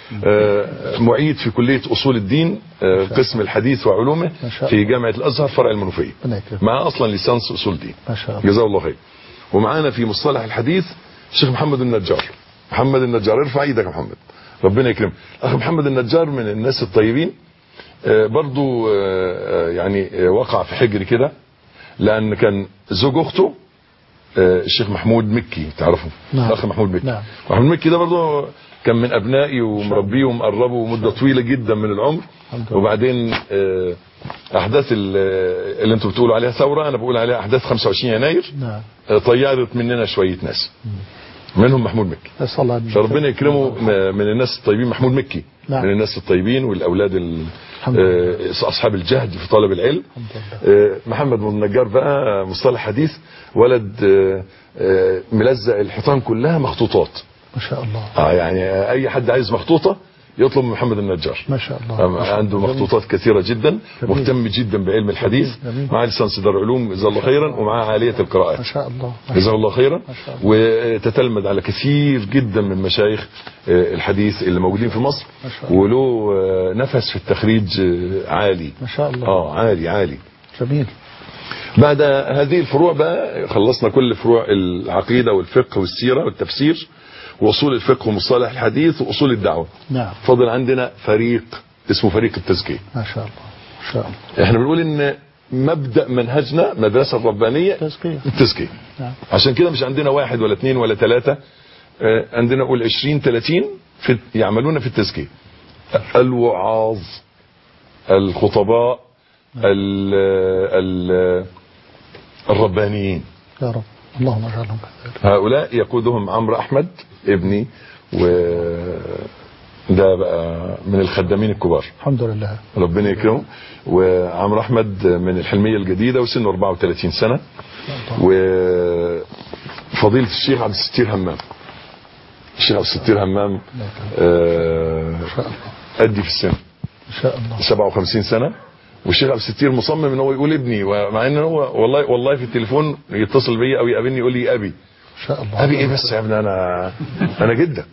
معيد في كلية أصول الدين قسم الحديث وعلومه في جامعة الأزهر فرع المنوفية، معاه أصلا ليسانس أصول دين، جزاه الله خير. ومعانا في مصطلح الحديث الشيخ محمد النجار. محمد النجار، ارفع ايدك يا محمد، ربنا يكرمك. أخ محمد النجار من الناس الطيبين، برضو يعني وقع في حجر كده، لأن كان زوج أخته الشيخ محمود مكي، تعرفه؟ نعم. الأخ محمود مكي. نعم. محمود مكي ده برضو كان من أبنائي ومربيه ومقربه مدة طويلة جدا من العمر. وبعدين أحداث اللي انتم بتقولوا عليها ثورة، أنا بقول عليها أحداث 25 يناير. نعم. طيرت مننا شوية ناس، منهم محمود مكي. فربنا يكرمه، من الناس الطيبين محمود مكي. نعم. من الناس الطيبين والأولاد أصحاب الجهد في طلب العلم. محمد بن النجار بقى مصطلح حديث، ولد ملزق الحيطان كلها مخطوطات. ما شاء الله. يعني أي حد عايز مخطوطة يطلب من محمد النجار. ما شاء الله. عنده مخطوطات كثيرة جدا، مهتم جدا بعلم الحديث، مع ليسانس دار العلوم جزاه الله خيرا، ومع عالية القراءات ما شاء الله جزاه الله خيرا. وتتلمذ على كثير جدا من مشايخ الحديث اللي موجودين في مصر، وله نفس في التخريج عالي ما شاء الله. عالي. جميل. بعد هذه الفروع بقى خلصنا كل فروع العقيدة والفقه والسيرة والتفسير وأصول الفقه ومصطلح الحديث وأصول الدعوة. نعم. فضل عندنا فريق اسمه فريق التزكية. ما شاء الله. ما شاء الله. احنا بنقول ان مبدأ منهجنا مدرسة الربانية التزكية. نعم. عشان كده مش عندنا 1 ولا 2 ولا 3، عندنا نقول 20 30 يعملون في التزكية. الوعاظ، الخطباء، الربانيين يا رب، اللهم اجعلهم كذلك. هؤلاء يقودهم عمرو أحمد ابني، وده بقى من الخدامين الكبار الحمد لله، ربنا يكرمه. وعمرو أحمد من الحلمية الجديدة وسنه 34 سنة. وفضيلة الشيخ عبد الستير همام، الشيخ عبد الستير همام أدي في السن إن شاء الله 57 سنة. والشيخ عبد الستير مصمم ان هو يقول ابني، ومع ان هو والله في التليفون يتصل بيا او يقابلني يقول لي ابي. ان شاء الله. ابي ايه بس يا ابني، انا جدك.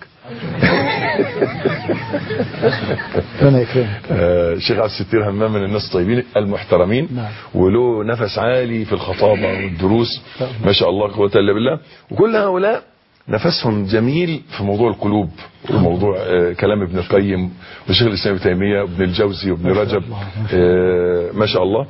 ربنا يكرمك. الشيخ عبد الستير همام من الناس الطيبين المحترمين. نعم. وله نفس عالي في الخطابه والدروس ما شاء الله قوه الا بالله. وكل هؤلاء نفسهم جميل في موضوع القلوب وموضوع كلام ابن القيم وشيخ الاسلام ابن تيميه وابن الجوزي وابن رجب ما شاء الله.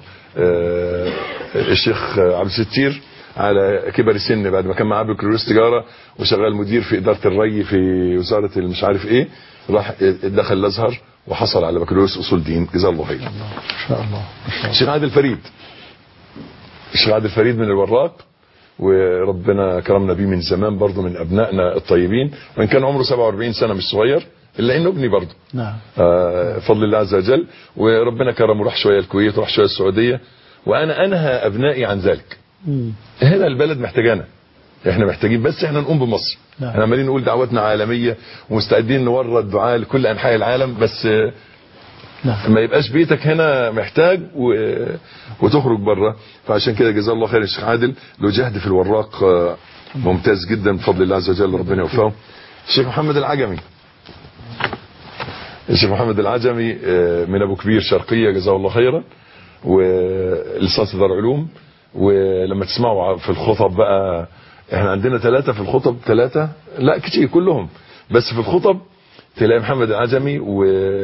الشيخ عبد الستير على كبر السن بعد ما كان معاه بكالوريوس تجاره وشغال مدير في اداره الري في وزاره المش عارف ايه، راح دخل الازهر وحصل على بكالوريوس اصول دين جزاه الله خير. ان شاء الله. الشيخ عادل فريد، الشيخ عادل فريد من الوراق، وربنا كرمنا بيه من زمان برضه، من ابنائنا الطيبين، وان كان عمره 47 سنه مش صغير الا انه ابني برضه. نعم. فضل الله عز وجل. وربنا كرمه، راح شويه الكويت وراح شويه السعوديه، وانا انهى ابنائي عن ذلك. هنا البلد محتاجانا، احنا محتاجين بس احنا نقوم بمصر. نعم. احنا عمالين نقول دعوتنا عالميه ومستعدين نورد دعاء لكل انحاء العالم، بس نعم. ما يبقاش بيتك هنا محتاج وتخرج بره. فعشان كده جزاه الله خير الشيخ عادل، له جهد في الوراق ممتاز جدا بفضل الله عز وجل، ربنا يوفقه. الشيخ محمد العجمي، الشيخ محمد العجمي من ابو كبير شرقيه جزاه الله خيرا، ولسانس دار علوم. ولما تسمعوا في الخطب بقى، احنا عندنا 3 في الخطب، 3 لا كتير كلهم، بس في الخطب تلاقي محمد العجمي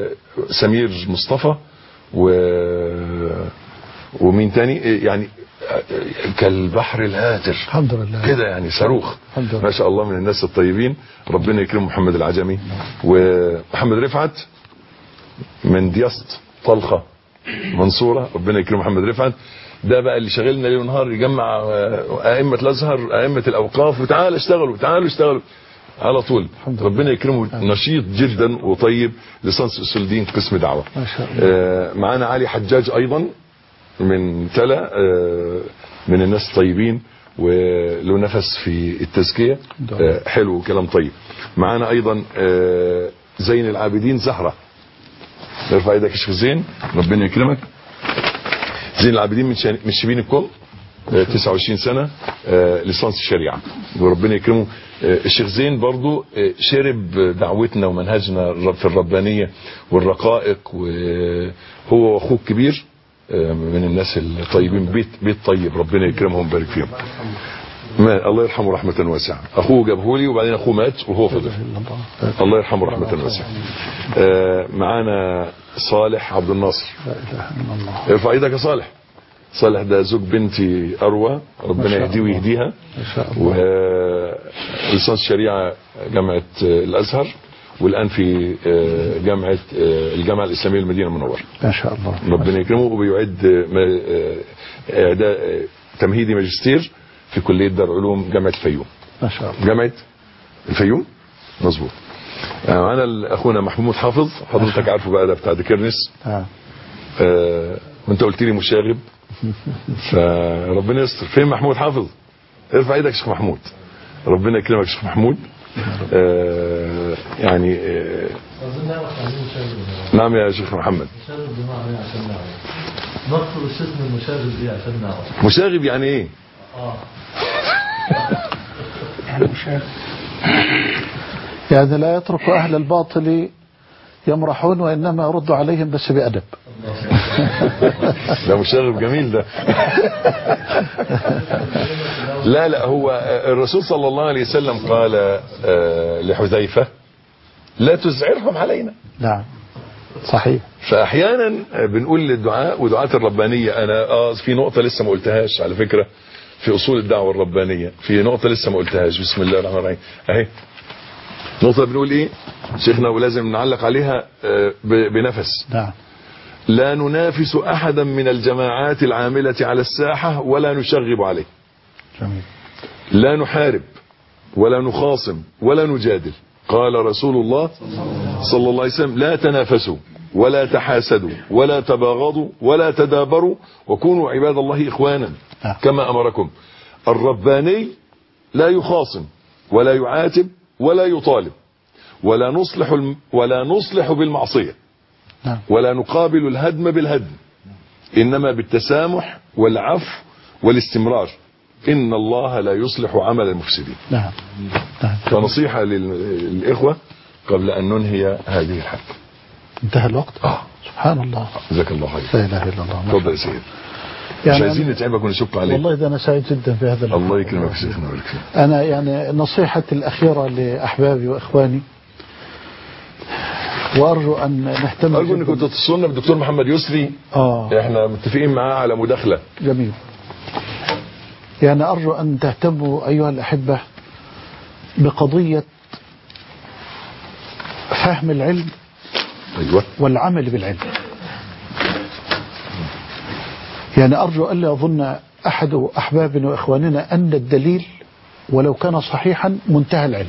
وسمير مصطفى ومين تاني، يعني كالبحر الهاتر الحمد لله كده، يعني صاروخ الحمد لله. ما شاء الله، من الناس الطيبين. ربنا يكرم محمد العجمي ومحمد رفعت من دياسط طلخة منصورة. ربنا يكرم محمد رفعت، ده بقى اللي شغلنا ليل ونهار يجمع أئمة الأزهر أئمة الأوقاف، وتعالوا اشتغلوا تعالوا اشتغلوا على طول. ربنا يكرمه، نشيط جدا وطيب، ليسانس اصول الدين قسم دعوه. ما شاء الله. معانا علي حجاج ايضا من تلا، من الناس الطيبين وله نفس في التزكيه، حلو وكلام طيب. معانا ايضا زين العابدين زهره، ارفع ايدك يا شيخ زين ربنا يكرمك. زين العابدين من شبين الكل، 29 سنة، ليسانس الشريعة وربنا يكرمه. الشيخ زين برضو شرب دعوتنا ومنهجنا في الربانية والرقائق، وهو واخوه الكبير من الناس الطيبين، بيت طيب، ربنا يكرمهم ويبارك فيهم. الله يرحمه رحمة واسعة. اخوه جابه لي وبعدين اخوه مات وهو فضل، الله يرحمه رحمة واسعة. معانا صالح عبد الناصر، ارفع ايدك يا صالح. صالح ده زوج بنتي أروى، ربنا يهديه ويهديها، وليسانس شريعة جامعة الأزهر، والآن في الجامعة الإسلامية المدينة المنورة ما شاء الله. ربنا يكرمه، وبيعد تمهيدي ماجستير في كلية دار علوم جامعة الفيوم. ما شاء الله. جامعة الفيوم مظبوط. معنا أخونا محمود حافظ، حضرتك عارفه بقى، ده بتاع ديكرنس. وانت قلت لي مشاغب، فربنا يستر. فين محمود حافظ؟ ارفع ايدك يا شيخ محمود، ربنا يكرمك يا شيخ محمود. يعني نعم يا شيخ محمد. نطلب اسم المشاغب دي عشان نعرف. مشاغب يعني ايه؟ يعني مشاغب يعني لا يترك اهل الباطل يمرحون، وانما يرد عليهم بس بأدب. ده مشاغب جميل ده. لا هو الرسول صلى الله عليه وسلم قال لحذيفة لا تزعرهم علينا. نعم صحيح. فاحيانا بنقول للدعاء ودعاة الربانية، انا في نقطة لسه ما قلتهاش على فكرة في اصول الدعوة الربانية، في نقطة لسه ما قلتهاش. بسم الله الرحمن الرحيم اهي نقطة بنقول ايه شيخنا، ولازم نعلق عليها بنفس. نعم. لا ننافس احدا من الجماعات العاملة على الساحة ولا نشغب عليه. جميل. لا نحارب ولا نخاصم ولا نجادل. قال رسول الله صلى الله عليه وسلم لا تنافسوا ولا تحاسدوا ولا تباغضوا ولا تدابروا وكونوا عباد الله إخوانا كما أمركم. الرباني لا يخاصم ولا يعاتب ولا يطالب ولا نصلح بالمعصية ولا نقابل الهدم بالهدم، إنما بالتسامح والعفو والاستمرار. إن الله لا يصلح عمل المفسدين. نعم. فنصيحة للإخوة قبل أن ننهي هذه الحلقة. انتهى الوقت. سبحان الله. جزاك الله خير. لا إله إلا الله. تفضل يا سيد. يعني مش عايزين نتعبك ونشق عليك. والله ده أنا سعيد جدا في هذا اللقاء. الله يكرمك يا شيخنا ويبارك فيك. أنا يعني نصيحتي الأخيرة لأحبابي وإخواني، وأرجو أن نهتم. أرجو أنكم تتصلنا بالدكتور محمد يسري. إحنا متفقين معاه على مداخلة. جميل. يعني أرجو أن تهتموا أيها الأحبة بقضية فهم العلم. أيوة. والعمل بالعلم. يعني أرجو ألا يظن أحد أحبابنا وإخواننا أن الدليل ولو كان صحيحا منتهى العلم،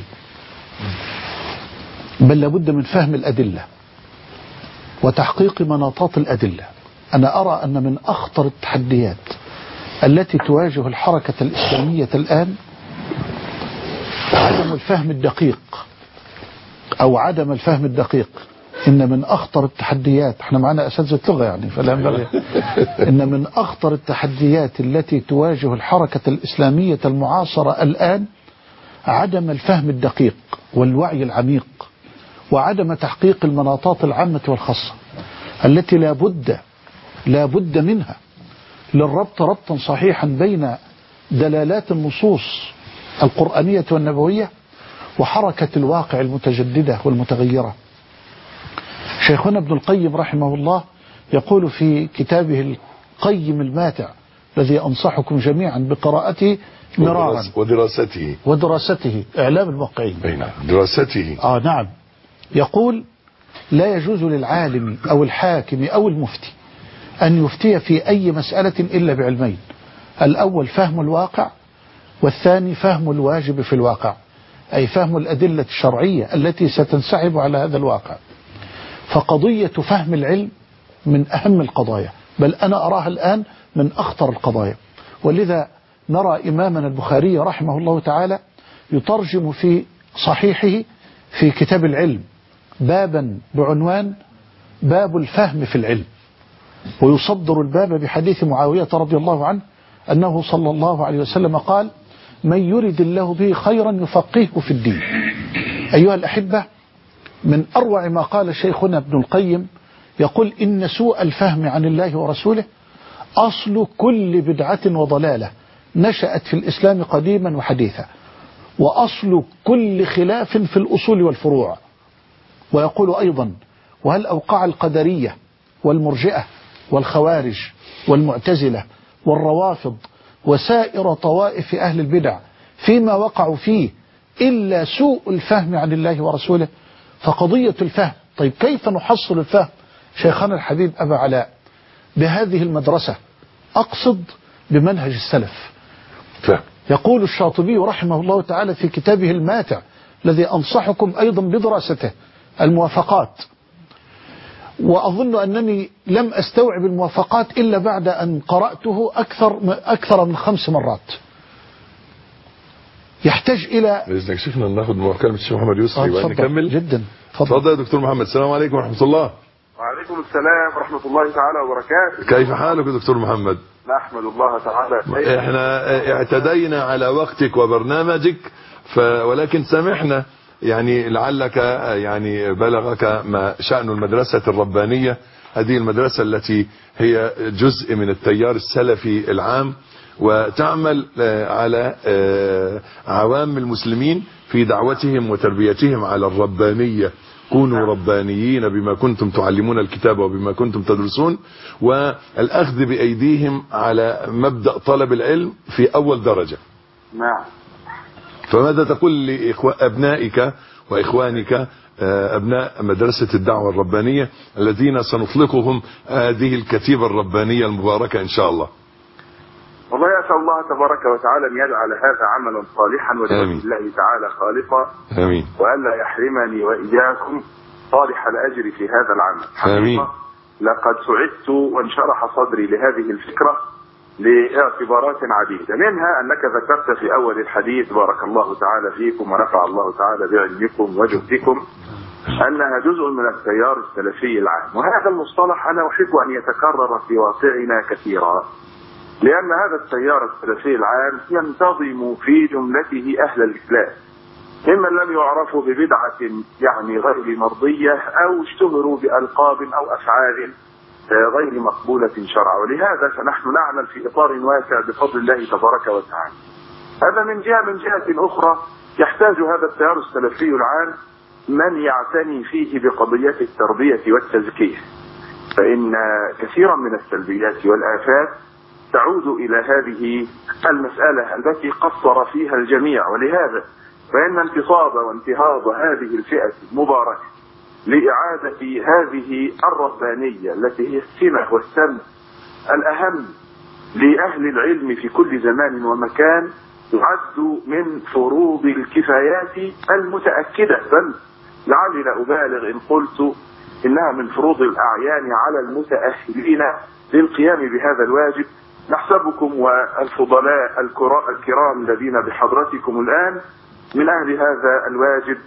بل لابد من فهم الأدلة وتحقيق مناطات الأدلة. أنا أرى أن من أخطر التحديات التي تواجه الحركة الإسلامية الآن عدم الفهم الدقيق، أو عدم الفهم الدقيق. إن من أخطر التحديات، احنا معنا أساتذة لغة يعني فلا ينبغي، إن من أخطر التحديات التي تواجه الحركة الإسلامية المعاصرة الآن عدم الفهم الدقيق والوعي العميق، وعدم تحقيق المناطات العامة والخاصة التي لا بد منها للربط ربطا صحيحا بين دلالات النصوص القرآنية والنبوية وحركة الواقع المتجددة والمتغيرة. شيخنا ابن القيم رحمه الله يقول في كتابه القيم الماتع الذي أنصحكم جميعا بقراءته مرارا ودراسته إعلام الموقعين. نعم دراسته. نعم. يقول: لا يجوز للعالم أو الحاكم أو المفتي أن يفتي في أي مسألة إلا بعلمين: الأول فهم الواقع، والثاني فهم الواجب في الواقع، أي فهم الأدلة الشرعية التي ستنسحب على هذا الواقع. فقضية فهم العلم من أهم القضايا، بل أنا أراها الآن من أخطر القضايا. ولذا نرى إمامنا البخاري رحمه الله تعالى يترجم في صحيحه في كتاب العلم بابا بعنوان باب الفهم في العلم، ويصدر الباب بحديث معاوية رضي الله عنه أنه صلى الله عليه وسلم قال: من يرد الله به خيرا يفقهه في الدين. أيها الأحبة، من أروع ما قال شيخنا ابن القيم، يقول: إن سوء الفهم عن الله ورسوله أصل كل بدعة وضلالة نشأت في الإسلام قديما وحديثا، وأصل كل خلاف في الأصول والفروع. ويقول أيضا: وهل أوقع القدرية والمرجئة والخوارج والمعتزلة والروافض وسائر طوائف أهل البدع فيما وقعوا فيه إلا سوء الفهم عن الله ورسوله؟ فقضية الفهم، طيب كيف نحصل الفهم شيخنا الحبيب أبا علاء؟ بهذه المدرسة، أقصد بمنهج السلف. يقول الشاطبي رحمه الله تعالى في كتابه الماتع الذي أنصحكم أيضا بدراسته، الموافقات، وأظن أنني لم أستوعب الموافقات إلا بعد أن قرأته أكثر من 5 مرات. يحتاج إلى بإذنك شيخنا ناخذ مكالمة الشيخ محمد يسري ونكمل. جدا. تفضل يا دكتور محمد. السلام عليكم ورحمة الله. وعليكم السلام ورحمة الله تعالى وبركاته. كيف حالك يا دكتور محمد؟ نحمد الله تعالى. احنا اعتدينا على وقتك وبرنامجك، ولكن سامحنا، يعني لعلك يعني بلغك ما شأن المدرسة الربانية، هذه المدرسة التي هي جزء من التيار السلفي العام، وتعمل على عوام المسلمين في دعوتهم وتربيتهم على الربانية. كونوا ربانيين بما كنتم تعلمون الكتاب وبما كنتم تدرسون، والأخذ بأيديهم على مبدأ طلب العلم في أول درجة. نعم. فماذا تقول لأبنائك وإخوانك أبناء مدرسة الدعوة الربانية الذين سنطلقهم هذه الكتيبة الربانية المباركة إن شاء الله؟ والله أسأل الله تبارك وتعالى أن يجعل هذا عملا صالحا ولوجه الله تعالى خالصا. آمين. وألا يحرمني وإياكم صالح الأجر في هذا العمل. آمين. لقد سعدت وانشرح صدري لهذه الفكرة لاعتبارات عديدة، منها أنك ذكرت في أول الحديث بارك الله تعالى فيكم ونفع الله تعالى بعلمكم وجهدكم أنها جزء من التيار السلفي العام، وهذا المصطلح أنا أحب أن يتكرر في واقعنا كثيرا، لأن هذا التيار السلفي العام ينتظم في جملته أهل الإسلام، ممن لم يعرفوا ببدعة يعني غير مرضية أو اشتهروا بألقاب أو أفعال غير مقبولة شرعا. ولهذا فنحن نعمل في إطار واسع بفضل الله تبارك وتعالى. هذا من جهة أخرى يحتاج هذا التيار السلفي العام من يعتني فيه بقضية التربية والتزكية، فإن كثيرا من السلبيات والآفات تعود إلى هذه المسألة التي قصر فيها الجميع. ولهذا فإن انتصاب وانتهاض هذه الفئة المباركة لإعادة هذه الربانية التي هي السمة والسم الأهم لأهل العلم في كل زمان ومكان يعد من فروض الكفايات المتأكدة، بل لعلي لا أبالغ إن قلت إنها من فروض الأعيان على المتأهلين للقيام بهذا الواجب. نحسبكم والفضلاء الكرام الذين بحضرتكم الآن من أهل هذا الواجب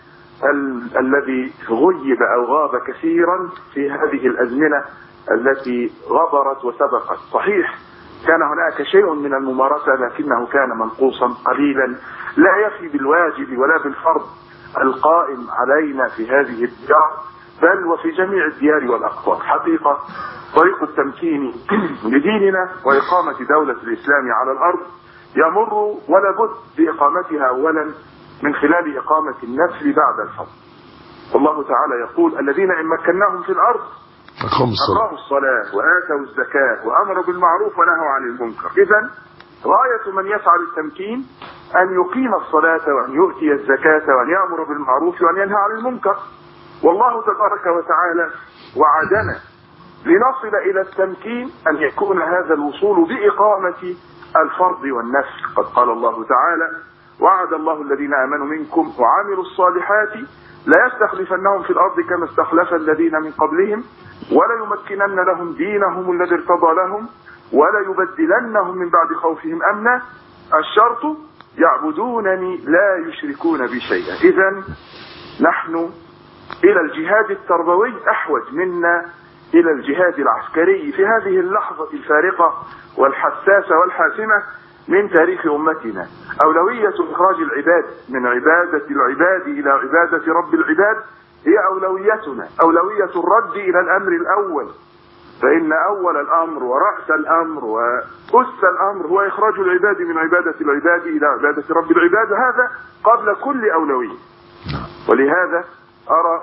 الذي غيب أو غاب كثيرا في هذه الأزمنة التي غبرت وسبقت. صحيح كان هناك شيء من الممارسة لكنه كان منقوصا قليلا، لا يفي بالواجب ولا بالفرض القائم علينا في هذه الديار بل وفي جميع الديار والأقطار. حقيقة طريق التمكين لديننا وإقامة دولة الإسلام على الأرض يمر ولا بد بإقامتها أولا من خلال إقامة النسل بعد الفضل. والله تعالى يقول: الذين إن مكناهم في الأرض أقاموا الصلاة وآتوا الزكاة وأمروا بالمعروف ونهوا عن المنكر. إذن غاية من يسعى للتمكين أن يقيم الصلاة وأن يؤتي الزكاة وأن يأمر بالمعروف وأن ينهى عن المنكر. والله تبارك وتعالى وعدنا لنصل إلى التمكين أن يكون هذا الوصول بإقامة الفرض والنفل. قد قال الله تعالى: وعد الله الذين آمنوا منكم وعملوا الصالحات لا يستخلفنهم في الأرض كما استخلف الذين من قبلهم ولا يمكنن لهم دينهم الذي ارتضى لهم ولا يبدلنهم من بعد خوفهم أمنا. الشرط: يعبدونني لا يشركون بي شيئا. إذن نحن إلى الجهاد التربوي أحوج منا إلى الجهاد العسكري في هذه اللحظة الفارقة والحساسة والحاسمة من تاريخ أمتنا. أولوية إخراج العباد من عبادة العباد إلى عبادة رب العباد هي أولويتنا، أولوية الرد إلى الأمر الأول، فإن أول الأمر ورأس الأمر وأس الأمر هو إخراج العباد من عبادة العباد إلى عبادة رب العباد، هذا قبل كل أولوية. ولهذا أرى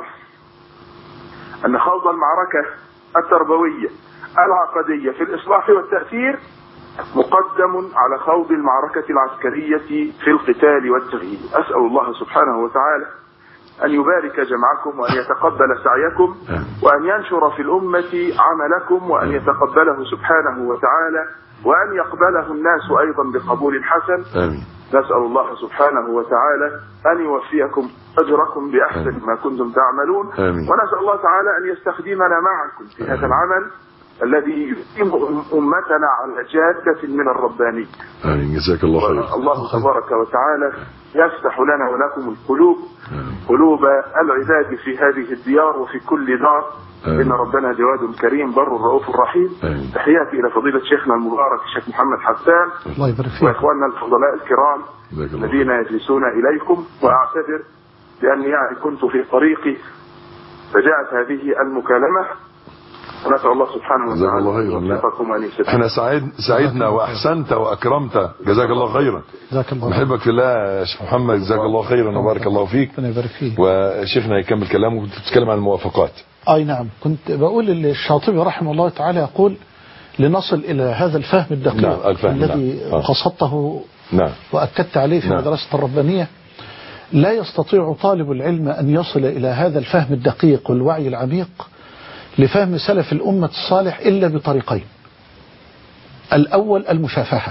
أن خوض المعركة التربوية العقدية في الإصلاح والتأثير مقدم على خوض المعركة العسكرية في القتال والتغيير. أسأل الله سبحانه وتعالى أن يبارك جمعكم وأن يتقبل سعيكم وأن ينشر في الأمة عملكم وأن يتقبله سبحانه وتعالى وأن يقبله الناس أيضا بقبول حسن. آمين. نسأل الله سبحانه وتعالى أن يوفيكم أجركم بأحسن ما كنتم تعملون. آمين. ونسأل الله تعالى أن يستخدمنا معكم في هذا العمل الذي يقيم أمتنا على جادة من الربانية. آمين. جزاك الله خير. الله تبارك وتعالى يفتح لنا ولكم القلوب، قلوب العباد في هذه الديار وفي كل دار. إن ربنا جواد كريم بر رؤوف رحيم. تحياتي إلى فضيلة شيخنا المبارك الشيخ محمد حسان الله يبارك فيك، وإخواننا الفضلاء الكرام الذين يجلسون إليكم. وأعتذر لأني يعني كنت في طريقي فجاءت هذه المكالمة، ونسأل الله سبحانه وتعالى يوفقكم وأن يسدد. احنا سعدنا وأحسنت وأكرمت، جزاك الله خيرا. جزاك الله نحبك في الله يا شيخ محمد، جزاك الله خيرا وبارك الله فيك. ربنا يبارك فيك. وشيخنا يكمل كلامه، كنت بتتكلم عن الموافقات. أي نعم، كنت بقول الشاطبي رحمه الله تعالى يقول: لنصل إلى هذا الفهم الدقيق. نعم. الفهم الذي قصدته نعم. وأكدت عليه في مدرسة الربانية. لا يستطيع طالب العلم أن يصل إلى هذا الفهم الدقيق والوعي العميق لفهم سلف الأمة الصالح إلا بطريقين. الأول المشافهة،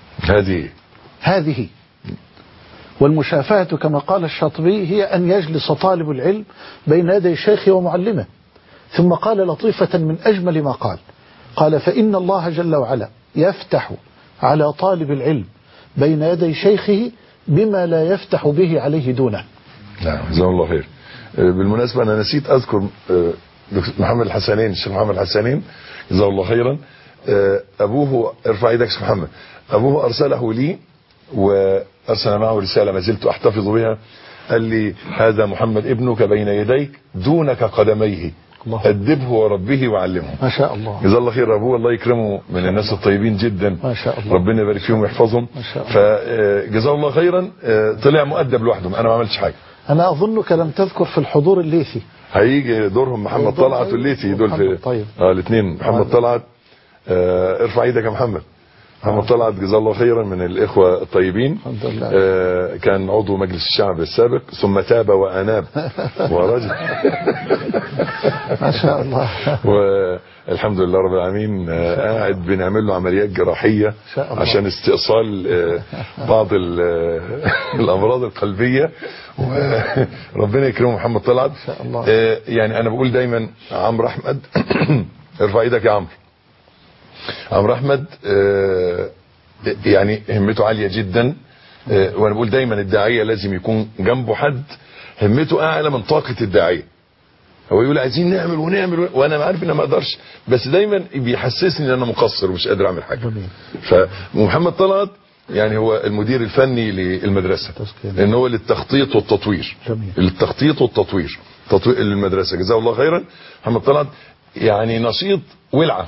هذه والمشافهة كما قال الشاطبي هي أن يجلس طالب العلم بين يدي شيخه ومعلمه. ثم قال لطيفة من أجمل ما قال: فإن الله جل وعلا يفتح على طالب العلم بين يدي شيخه بما لا يفتح به عليه دونه. نعم، جزاه الله خير. بالمناسبة أنا نسيت أذكر محمد الحسنين، الشيخ محمد الحسنين جزاه الله خيرا. أبوه، ارفع ايدك يا محمد، أبوه أرسله لي وأرسل معه رسالة ما زلت أحتفظ بها. قال لي: هذا محمد ابنك بين يديك دونك قدميه، أدبه وربه وعلمه. ما شاء الله. جزاه الله خير. أبوه الله يكرمه من الناس الطيبين جدا، ما شاء الله، ربنا يبارك فيهم ويحفظهم. فجزاه الله خيرا. طلع مؤدب لوحده، أنا ما عملتش حاجة. أنا أظنك لم تذكر في الحضور الليثي. هيجي دورهم محمد طلعت والليثي دول في طيب. الاثنين. محمد طلعت، ارفع ايدك يا محمد. محمد طلعت جزاه الله خيرا من الإخوة الطيبين. الحمد لله. كان عضو مجلس الشعب السابق ثم تاب وأناب ورجع. ما شاء الله. والحمد لله رب العالمين. قاعد بنعمل له عمليات جراحية عشان استئصال بعض الأمراض القلبية. وربنا يكرمه محمد طلعت. يعني أنا بقول دايما عمرو أحمد ارفع ايدك يا عمرو أحمد يعني همته عالية جدا. وانا بقول دايما الداعية لازم يكون جنبه حد همته اعلى من طاقة الداعية. هو يقول عايزين نعمل ونعمل وانا عارف ان انا ما اقدرش، بس دايما بيحسسني ان انا مقصر ومش قادر اعمل حاجة. فمحمد طلعت يعني هو المدير الفني للمدرسة، لان هو للتخطيط والتطوير. للتخطيط والتطوير للمدرسة. جزاه الله خيرا. محمد طلعت يعني نشيط ولعة.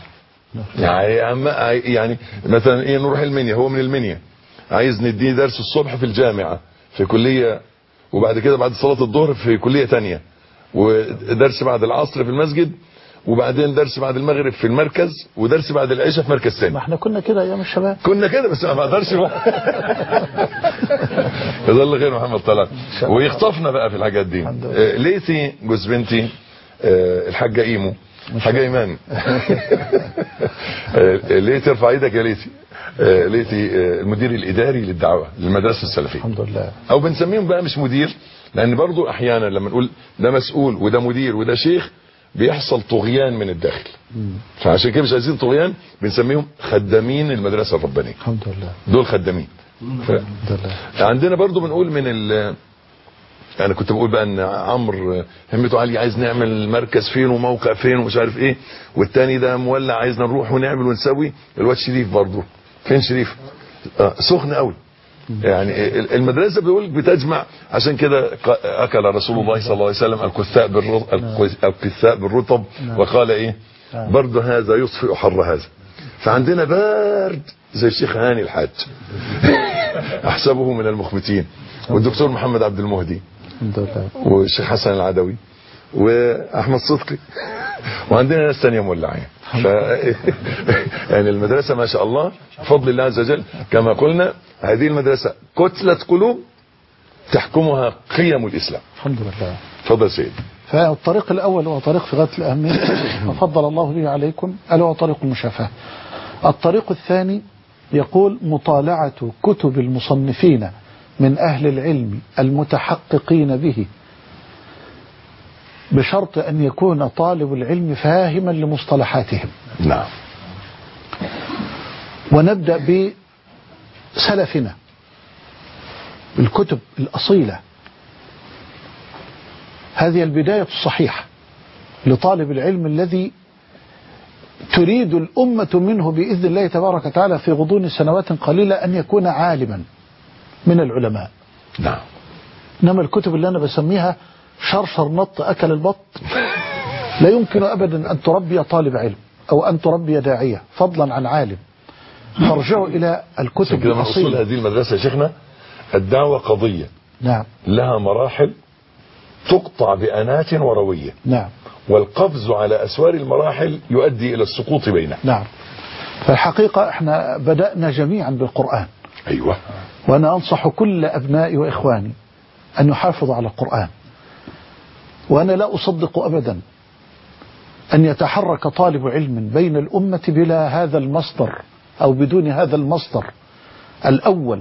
يعني مثلا ايه، نروح المنيا، هو من المنيا، عايز نديه درس الصبح في الجامعة في كلية، وبعد كده بعد صلاة الظهر في كلية تانية، ودرس بعد العصر في المسجد، وبعدين درس بعد المغرب في المركز، ودرس بعد العشاء في مركز ثاني. ما احنا كنا كده ايام الشباب. كنا كده بس ما بقدرش يظل غير محمد طلعت ويخطفنا بقى في الحاجات دي. ليتي جوز بنتي الحاجه ايمو، حاجه ايمان. ليتي ارفع ايدك يا ليتي. ليتي المدير الاداري للدعوه للمدرسه السلفيه الحمد لله. او بنسميهم بقى مش مدير، لان برضو احيانا لما نقول ده مسؤول وده مدير وده شيخ بيحصل طغيان من الداخل، فعشان كده مش عايزين طغيان، بنسميهم خدامين المدرسه الربانيه. الحمد لله. دول خدامين. الحمد لله. عندنا برضو بنقول من انا كنت بقول بقى ان عمرو همته عاليه، عايز نعمل مركز فين وموقع فين ومش عارف ايه، والتاني ده مولع عايزنا نروح ونعمل ونسوي. الواد شريف برضو، فين شريف؟ سخن قوي. يعني المدرسه بيقول بتجمع، عشان كده اكل رسول الله صلى الله عليه وسلم الكثاء بالرطب وقال ايه؟ برد هذا يطفئ حر هذا. فعندنا بارد زي الشيخ هاني الحاج احسبه من المخبتين، والدكتور محمد عبد المهدي، والشيخ حسن العدوي، واحمد صدقي، وعندنا ناس ثانيه مولعين. يعني المدرسه ما شاء الله بفضل الله عز وجل، كما قلنا هذه المدرسه كتله قلوب تحكمها قيم الاسلام. الحمد لله. تفضل سيدي. فالطريق الاول هو طريق في غايه الاهميه ففضل الله به عليكم، الا هو طريق المشافهه. الطريق الثاني يقول مطالعه كتب المصنفين من اهل العلم المتحققين به، بشرط أن يكون طالب العلم فاهما لمصطلحاتهم. نعم. ونبدأ بسلفنا، الكتب الأصيلة. هذه البداية الصحيحة لطالب العلم الذي تريد الأمة منه بإذن الله تبارك وتعالى في غضون سنوات قليلة أن يكون عالما من العلماء. نعم. إنما الكتب اللي أنا بسميها شرشر نط أكل البط لا يمكن أبدا أن تربي طالب علم أو أن تربي داعية فضلا عن عالم. فارجعوا إلى الكتب الأصيلة. أصول هذه المدرسة يا شيخنا الدعوة قضية. نعم. لها مراحل تقطع بأنات وروية. نعم. والقفز على أسوار المراحل يؤدي إلى السقوط بينها. نعم. فالحقيقة احنا بدأنا جميعا بالقرآن. أيوة. وأنا أنصح كل أبنائي وإخواني أن يحافظوا على القرآن. وأنا لا أصدق أبدا أن يتحرك طالب علم بين الأمة بلا هذا المصدر أو بدون هذا المصدر الأول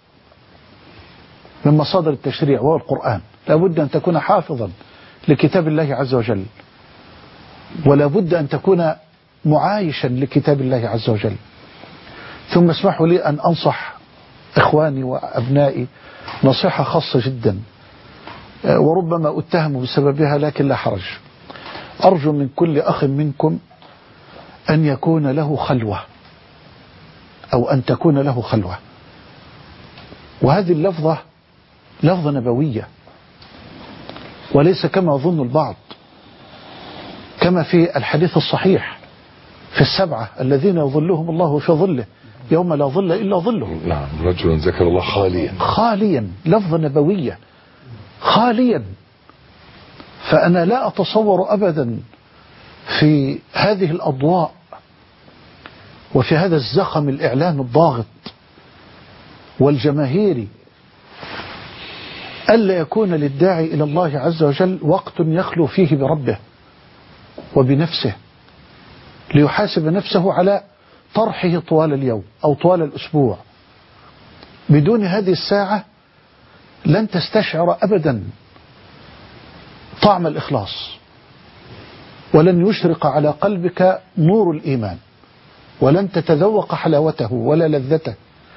من مصادر التشريع وهو القرآن. لا بد أن تكون حافظا لكتاب الله عز وجل، ولا بد أن تكون معايشا لكتاب الله عز وجل. ثم اسمحوا لي أن أنصح إخواني وأبنائي نصيحة خاصة جدا، وربما أتهم بسببها لكن لا حرج. أرجو من كل أخ منكم أن يكون له خلوة أو أن تكون له خلوة. وهذه اللفظة لفظة نبوية، وليس كما يظن البعض، كما في الحديث الصحيح في السبعة الذين يظلهم الله في ظله يوم لا ظل إلا ظله. نعم. رجل ذكر الله خاليا. خاليا، لفظة نبوية، خاليا. فأنا لا أتصور أبدا في هذه الأضواء وفي هذا الزخم الإعلام الضاغط والجماهيري ألا يكون للداعي إلى الله عز وجل وقت يخلو فيه بربه وبنفسه ليحاسب نفسه على طرحه طوال اليوم أو طوال الأسبوع. بدون هذه الساعة لن تستشعر أبدا طعم الإخلاص، ولن يشرق على قلبك نور الإيمان، ولن تتذوق حلاوته ولا لذته،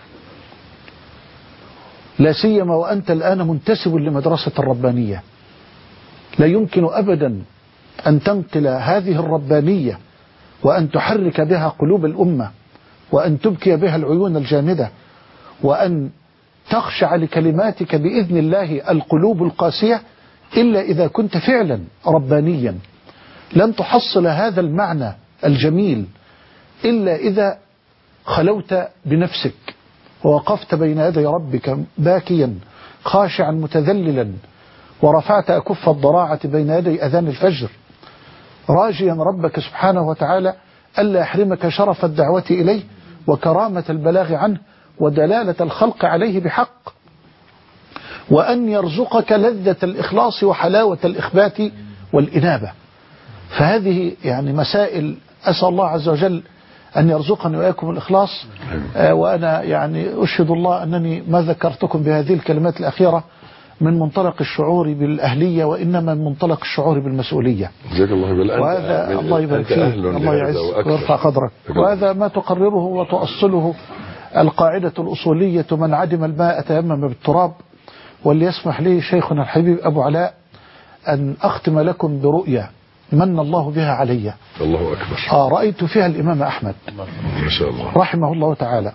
لا سيما وأنت الآن منتسب لمدرسة الربانية. لا يمكن أبدا أن تنقل هذه الربانية وأن تحرك بها قلوب الأمة وأن تبكي بها العيون الجامدة وأن تخشع لكلماتك بإذن الله القلوب القاسية إلا إذا كنت فعلا ربانيا. لن تحصل هذا المعنى الجميل إلا إذا خلوت بنفسك ووقفت بين يدي ربك باكيا خاشعا متذللا، ورفعت أكف الضراعة بين يدي أذان الفجر، راجيا ربك سبحانه وتعالى ألا يحرمك شرف الدعوة إليه وكرامة البلاغ عنه ودلالة الخلق عليه بحق، وأن يرزقك لذة الإخلاص وحلاوة الإخبات والإنابة. فهذه يعني مسائل أسأل الله عز وجل أن يرزقني وإياكم الإخلاص. وأنا يعني أشهد الله أنني ما ذكرتكم بهذه الكلمات الأخيرة من منطلق الشعور بالأهلية، وإنما من منطلق الشعور بالمسؤولية. جزاك الله بالأنت، وهذا الله يبارك فيك، الله يعزك ويرفع قدرك. وهذا ما تقرره وتؤصله القاعدة الأصولية: من عدم الماء تيمم بالتراب. وليسمح لي شيخنا الحبيب أبو علاء أن أختم لكم برؤيا من الله بها علي. الله أكبر. رأيت فيها الإمام أحمد ما شاء الله رحمه الله تعالى،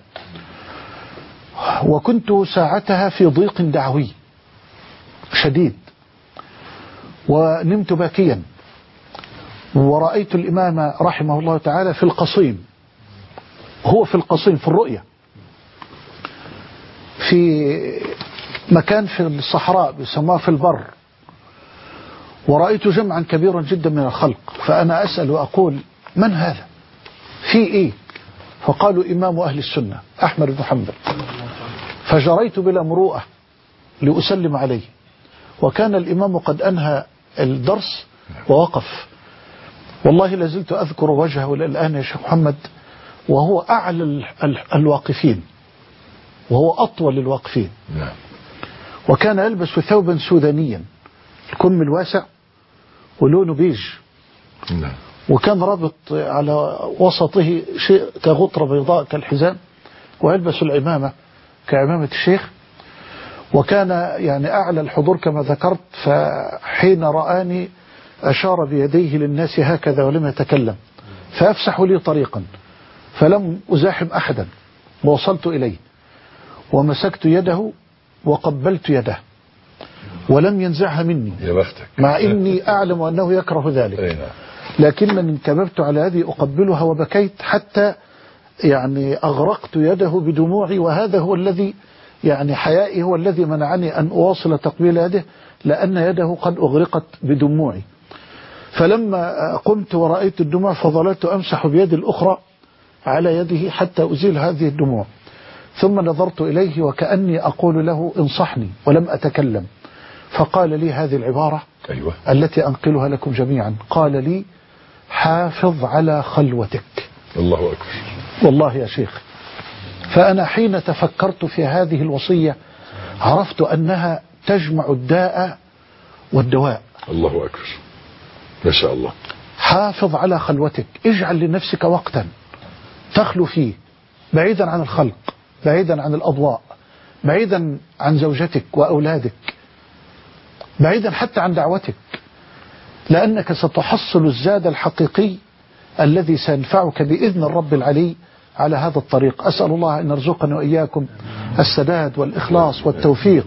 وكنت ساعتها في ضيق دعوي شديد ونمت باكيا، ورأيت الإمام رحمه الله تعالى في القصيم، هو في القصيم في الرؤيا في مكان في الصحراء بيسموها في البر، ورأيت جمعا كبيرا جدا من الخلق، فأنا أسأل وأقول من هذا في إيه؟ فقالوا إمام أهل السنة أحمد بن حنبل. فجريت بلا مروءة لأسلم عليه، وكان الإمام قد أنهى الدرس ووقف. والله لازلت أذكر وجهه الآن يا شيخ محمد، وهو أعلى الواقفين وهو أطول الواقفين. وكان يلبس ثوبا سودانيا، الكم الواسع ولونه بيج، وكان رابط على وسطه شيء كغطرة بيضاء كالحزام، ويلبس العمامة كعمامة الشيخ. وكان يعني أعلى الحضور كما ذكرت، فحين رآني أشار بيديه للناس هكذا ولم يتكلم، فأفسح لي طريقا، فلم أزاحم أحدا، ووصلت إليه ومسكت يده وقبلت يده ولم ينزعها مني، يا بختك، مع إني أعلم أنه يكره ذلك، لكنني انكببت على هذه أقبلها وبكيت حتى يعني أغرقت يده بدموعي. وهذا هو الذي يعني حيائي هو الذي منعني أن أواصل تقبيل يده، لأن يده قد أغرقت بدموعي. فلما قمت ورأيت الدموع فظلت أمسح بيدي الأخرى على يده حتى أزيل هذه الدموع، ثم نظرت إليه وكأني أقول له انصحني، ولم أتكلم. فقال لي هذه العبارة التي أنقلها لكم جميعا، قال لي: حافظ على خلوتك. الله أكبر. والله يا شيخ، فأنا حين تفكرت في هذه الوصية عرفت أنها تجمع الداء والدواء. الله أكبر، ما شاء الله. حافظ على خلوتك، اجعل لنفسك وقتا تخلو فيه بعيدا عن الخلق، بعيدا عن الأضواء، بعيدا عن زوجتك وأولادك، بعيدا حتى عن دعوتك، لأنك ستحصل الزاد الحقيقي الذي سينفعك بإذن الرب العلي على هذا الطريق. أسأل الله أن يرزقنا وإياكم السداد والإخلاص والتوفيق،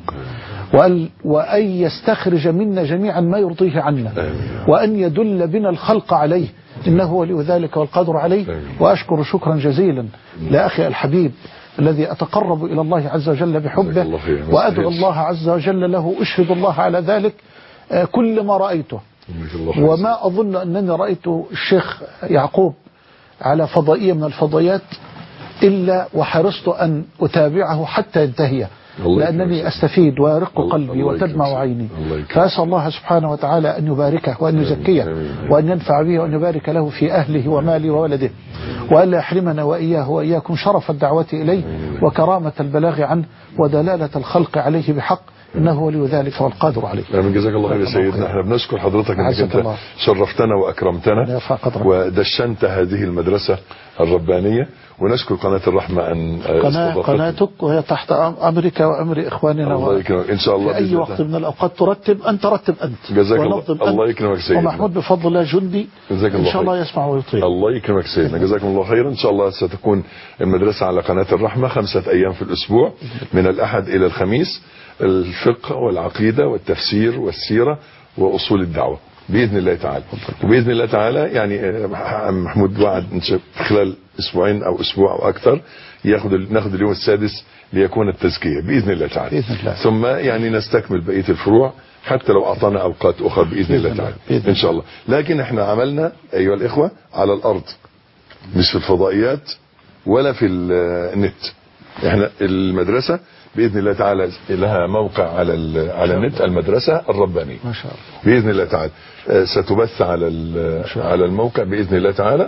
وأن يستخرج منا جميعا ما يرضيه عنا، وأن يدل بنا الخلق عليه، إنه ولي ذلك والقادر عليه. وأشكر شكرا جزيلا لأخي الحبيب الذي أتقرب إلى الله عز وجل بحبه، وأدعو الله عز وجل له، أشهد الله على ذلك كل ما رأيته. وما أظن أنني رأيت الشيخ يعقوب على فضائية من الفضائيات إلا وحرصت أن أتابعه حتى ينتهي، لأنني أستفيد ويرق قلبي وتدمع عيني. فأسأل الله سبحانه وتعالى أن يباركه وأن يزكيه وأن ينفع به وأن يبارك له في أهله وماله وولده، وألا يحرمنا وإياه وإياكم شرف الدعوة إليه وكرامة البلاغ عنه ودلالة الخلق عليه بحق، إنه ولي ذلك والقادر عليه. من جزاك الله خير يا سيدنا. احنا بنشكر حضرتك انك انت شرفتنا واكرمتنا ودشنت هذه المدرسة الربانية، ونشكر قناة الرحمة ان قناتك، وهي تحت امرك وامر اخواننا. الله يكرمك ان شاء الله. في اي وقت من الاوقات ترتب انت. جزاك الله. الله يكرمك سيدنا. ومحمود بفضل الله جندي ان شاء الله يسمع ويطيع. الله يكرمك سيدنا. جزاكم الله خيرا. ان شاء الله ستكون المدرسة على قناة الرحمة 5 أيام في الاسبوع، من الاحد الى الخميس، الفقه والعقيدة والتفسير والسيرة وأصول الدعوة. باذن الله تعالى. وباذن الله تعالى يعني محمود وعد خلال اسبوعين او اسبوع او اكثر ناخذ اليوم السادس ليكون التزكيه باذن الله تعالى. بإذن الله. ثم يعني نستكمل بقيه الفروع حتى لو اعطانا اوقات اخرى باذن الله تعالى ان شاء الله. لكن احنا عملنا ايها الاخوه على الارض، مش في الفضائيات ولا في النت. احنا المدرسه باذن الله تعالى لها موقع على النت، المدرسه الربانيه ما شاء الله باذن الله تعالى. ستبث على الموقع باذن الله تعالى.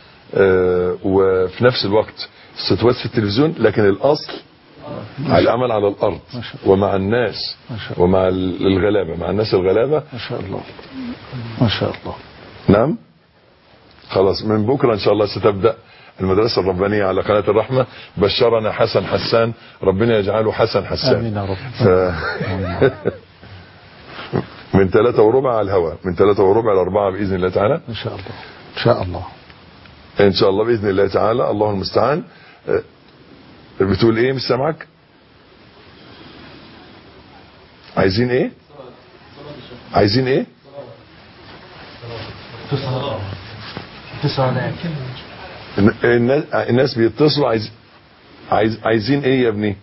وفي نفس الوقت ستبث في التلفزيون، لكن الاصل على العمل على الارض ومع الناس ومع الغلابه، مع الناس الغلابه. ما شاء الله ما شاء الله. نعم خلاص من بكره ان شاء الله ستبدا المدرسة الربانية على قناة الرحمة. بشرنا حسن حسان، ربنا يجعله حسن حسان. آمين يا رب. من 3:15 على الهواء، من 3:15 ل 4 بإذن الله تعالى. إن شاء الله إن شاء الله إن شاء الله بإذن الله تعالى. الله المستعان. بتقول إيه؟ مش سامعك. عايزين إيه؟ عايزين إيه؟ الناس بيتصلوا عايزين ايه يا ابني؟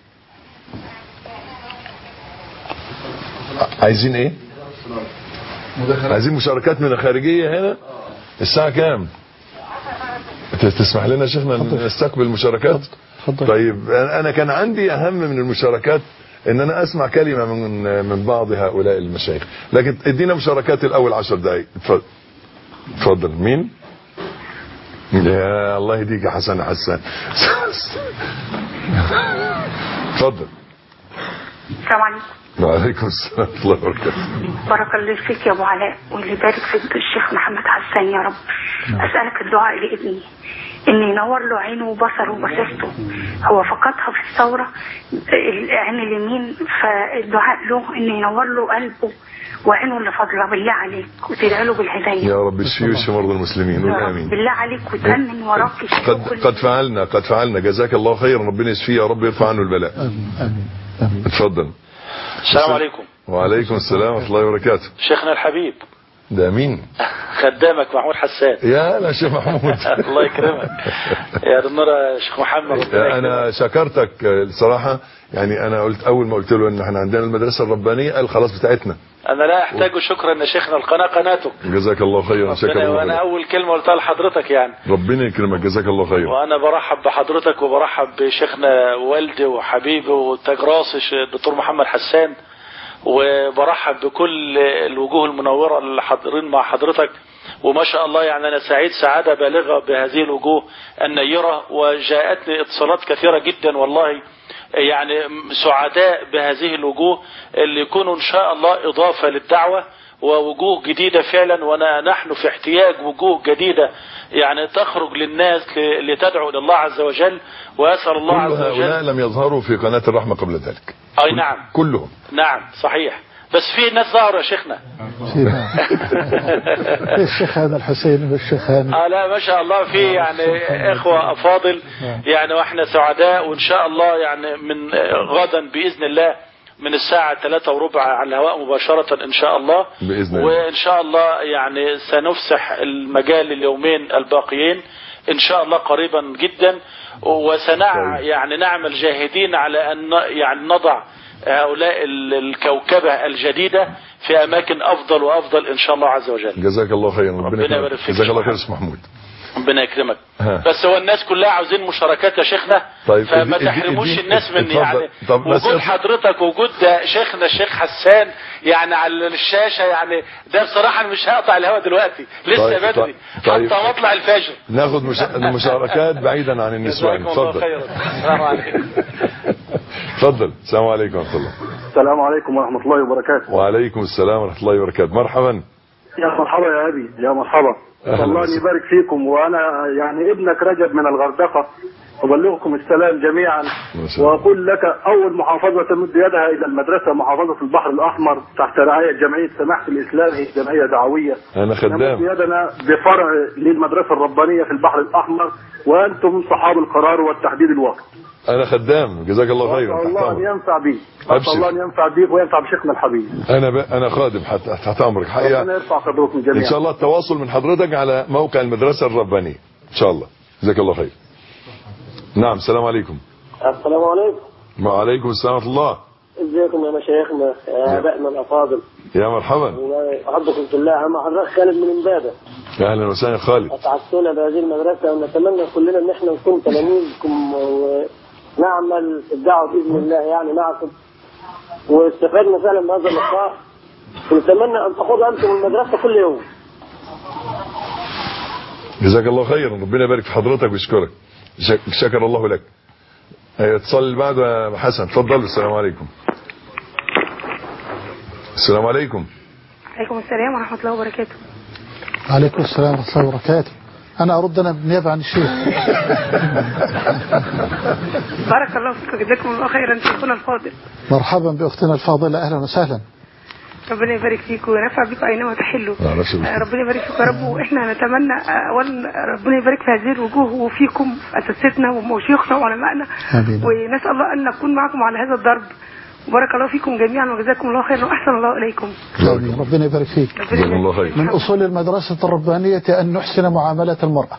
عايزين ايه؟ عايزين مشاركات من الخارجية هنا. الساعة كام؟ تسمح لنا شيخنا نستقبل المشاركات؟ طيب انا كان عندي اهم من المشاركات ان انا اسمع كلمة من بعض هؤلاء المشايخ، لكن ادينا مشاركات الاول 10 دقائق. اتفضل. مين؟ يا الله يهديك يا حسن حسان. اتفضل. السلام عليكم. وعليكم السلام ورحمة الله وبركاته. بارك الله فيك يا ابو علاء، واللي يبارك في الشيخ محمد حسان يا رب. اسالك الدعاء لابني ان ينور له عينه وبصره وبصيرته، هو فقدها في الثوره العين اليمين، فالدعاء له ان ينور له قلبه وعينه اللي فاضله بالله عليك، وتدعي له بالهدايه يا رب. اشفي مرضى المسلمين امين بالله عليك، وتامن وراك. قد فعلنا جزاك الله خيرا. ربنا يشفيه يا رب، يرفع عنه البلاء. امين. اتفضل. السلام عليكم. وعليكم السلام ورحمه الله وبركاته. شيخنا الحبيب. ده مين؟ خدامك محمود حسان. يا لا شيخ محمود. الله يكرمك يا دنورة شيخ محمد. انا شكرتك الصراحه، يعني انا قلت اول ما قلت له ان احنا عندنا المدرسه الربانيه قال خلاص بتاعتنا. انا لا احتاج شكرا يا شيخنا، القناه قناتك. جزاك الله خيرا. شكرا. وانا اول كلمه قلتها لحضرتك يعني ربنا يكرمك جزاك الله خيرا. وانا برحب بحضرتك وبرحب بشيخنا والدي وحبيبي وتاج راسي الدكتور محمد حسان، وبرحب بكل الوجوه المنورة اللي حاضرين مع حضرتك. وما شاء الله يعني أنا سعيد سعادة بالغة بهذه الوجوه النيرة، وجاءتني اتصالات كثيرة جدا والله، يعني سعداء بهذه الوجوه اللي يكونوا إن شاء الله إضافة للدعوة ووجوه جديدة فعلا. ونحن في احتياج وجوه جديدة يعني تخرج للناس لتدعو إلى الله عز وجل. وأسأل الله عز وجل. كل هؤلاء لم يظهروا في قناة الرحمة قبل ذلك. أي نعم كلهم. نعم صحيح، بس في ناس ظهروا يا شيخنا. الشيخ هذا الحسين والشيخ هذا. لا ما شاء الله في يعني إخوة أفاضل يعني، وإحنا سعداء. وإن شاء الله يعني من غدا بإذن الله من الساعة 3:15 على الهواء مباشرة إن شاء الله بإذن الله. وإن شاء الله يعني سنفسح المجال اليومين الباقيين إن شاء الله قريبا جدا. يعني نعمل جاهدين على أن يعني نضع هؤلاء الكوكبة الجديدة في أماكن أفضل وأفضل إن شاء الله عز وجل. جزاك الله خيرا. ربنا يبارك فيك. جزاك الله خير يا محمود. ربنا يكرمك. بس هو الناس كلها عاوزين مشاركات يا شيخنا. طيب فما تحرموش الناس من يعني وجود حضرتك وجود شيخنا الشيخ حسان يعني على الشاشة. يعني ده بصراحة مش هقطع الهواء دلوقتي لسه بدري حتى مطلع الفجر. ناخد المشاركات بعيدا عن النسوان. اتفضل. السلام عليكم. اتفضل. السلام عليكم ورحمة الله. السلام عليكم ورحمة الله وبركاته. وعليكم السلام ورحمة الله وبركاته. مرحبا. يا مرحبا يا أبي، يا مرحبا. الله يبارك فيكم. وأنا يعني ابنك رجب من الغردقة أبلغكم السلام جميعا، وأقول لك أول محافظة تمد يدها إلى المدرسة محافظة البحر الأحمر تحت رعاية جمعية سماحة الإسلام، هي جمعية دعوية. أنا خدام. نمد يدنا بفرع للمدرسة الربانية في البحر الأحمر، وأنتم صحاب القرار والتحديد الوقت. أنا خدام، جزاك الله خيرا. أسأل الله أن ينفع بيك، أبشر. أسأل الله أن ينفع بيك وينفع بشيخنا الحبيب. أنا خادم تحت أمرك حقيقة. ربنا يرفع قدركم جميعا. إن شاء الله التواصل من حضرتك على موقع المدرسة الربانية إن شاء الله. جزاك الله خير. نعم، السلام عليكم. السلام عليكم. وعليكم السلام ورحمة الله. ازيكم يا مشايخنا يا ابائنا الافاضل. يا مرحبا. احبكم في الله. انا حضرتك خالد من امبابه. اهلا وسهلا خالد. اسعدتونا بهذه المدرسه، ونتمنى كلنا ان احنا نكون تلاميذكم ونعمل في الدعوه باذن الله يعني معكم، واستفدنا فعلا من هذا اللقاء، ونتمنى ان تخوضوا انتم المدرسه كل يوم. جزاك الله خيرا، ربنا يبارك في حضرتك ويشكرك. شكر الله لك. اتصل اللي بعده يا حسن، اتفضل. السلام عليكم. السلام عليكم. عليكم السلام ورحمة الله وبركاته. عليكم السلام ورحمة الله وبركاته. أنا أرد أنا بالنيابة عن الشيخ. بارك الله فيكم، جزاكم الله خيرا شيخنا الفاضل. مرحبا بأختنا الفاضلة، أهلا وسهلا. ربنا يبارك فيكم وينفع بكم أينما تحلوا. ربنا يبارك فيكم يا رب. وإحنا نتمنى أولا ربنا يبارك في هذه الوجوه وفيكم أساتذتنا وشيوخنا وعلمائنا، ونسأل الله أن نكون معكم على هذا الضرب. وبارك الله فيكم جميعا وجزاكم الله خيرا وأحسن الله إليكم. ربنا يبارك فيك. جزاكم الله خير. من أصول المدرسة الربانية أن نحسن معاملة المرأة.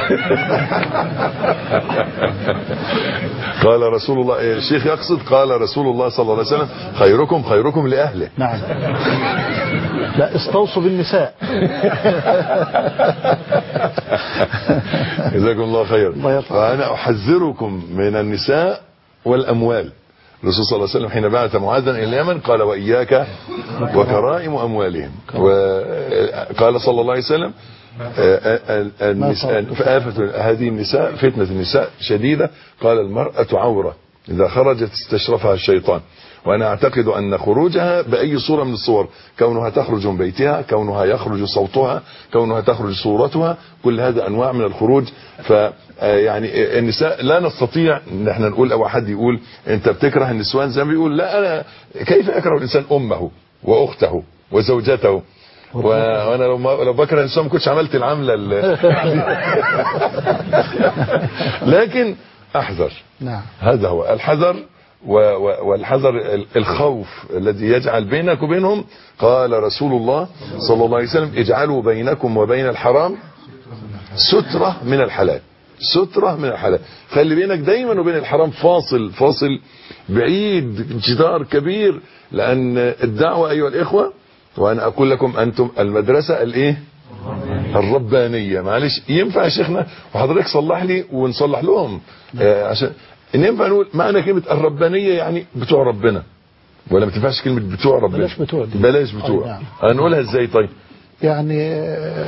قال رسول الله، الشيخ يقصد قال رسول الله صلى الله عليه وسلم: خيركم خيركم لأهله. نعم. لا، استوصوا بالنساء. جزاكم الله خير. وأنا أحذركم من النساء والأموال. الرسول صلى الله عليه وسلم حين بعث معاذا إلى اليمن قال: وإياك وكرائم أموالهم. وقال صلى الله عليه وسلم: فآفة هذه النساء، فتنة النساء شديدة. قال: المرأة عورة إذا خرجت استشرفها الشيطان. وأنا أعتقد أن خروجها بأي صورة من الصور، كونها تخرج من بيتها، كونها يخرج صوتها، كونها تخرج صورتها، كل هذا أنواع من الخروج. يعني النساء لا نستطيع ان احنا نقول، او حد يقول انت بتكره النسوان، زي ما بيقول لا، انا كيف اكره الانسان امه واخته وزوجته؟ وانا لو بكره الانسان ما كنتش عملت العمله لكن احذر. نعم. هذا هو الحذر، والحذر الخوف الذي يجعل بينك وبينهم. قال رسول الله صلى الله عليه وسلم: اجعلوا بينكم وبين الحرام سترة من الحلال. سترة من الحلال. خلي بينك دايما وبين الحرام فاصل بعيد، جدار كبير. لأن الدعوة أيها الإخوة، وأنا أقول لكم أنتم المدرسة الإيه؟ الربانية. معلش، ينفع يا شيخنا وحضرتك صلح لي ونصلح لهم، عشان إن ينفع نقول معنى كلمة الربانية يعني بتوع ربنا، ولا ما تنفعش كلمة بتوع ربنا؟ بلاش بتوع. هنقولها إزاي طيب؟ يعني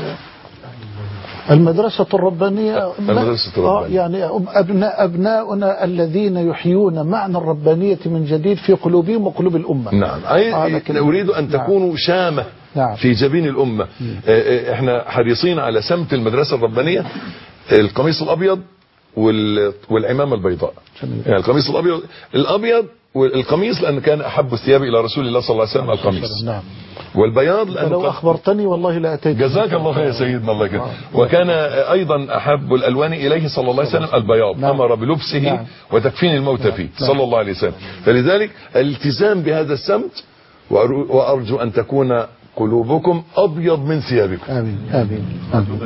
المدرسة الربانية، يعني أبناؤنا الذين يحيون معنى الربانية من جديد في قلوبهم وقلوب الأمة. نعم. أريد أن تكونوا شامة في جبين الأمة. احنا حريصين على سمت المدرسة الربانية: القميص الأبيض والعمامة البيضاء. يعني القميص الأبيض والقميص، لأن كان أحب الثياب إلى رسول الله صلى الله عليه وسلم القميص. نعم. والبياض لأنه لو أخبرتني والله لا أتيت. جزاك الله خير يا سيدنا، الله يكرمك. وكان أيضا أحب الألوان إليه صلى الله عليه وسلم البياض. نعم. أمر بلبسه. نعم. وتكفين الموت فيه. نعم. صلى الله عليه وسلم. فلذلك الالتزام بهذا السمت، وأرجو أن تكون قلوبكم أبيض من ثيابكم. آمين آمين آمين.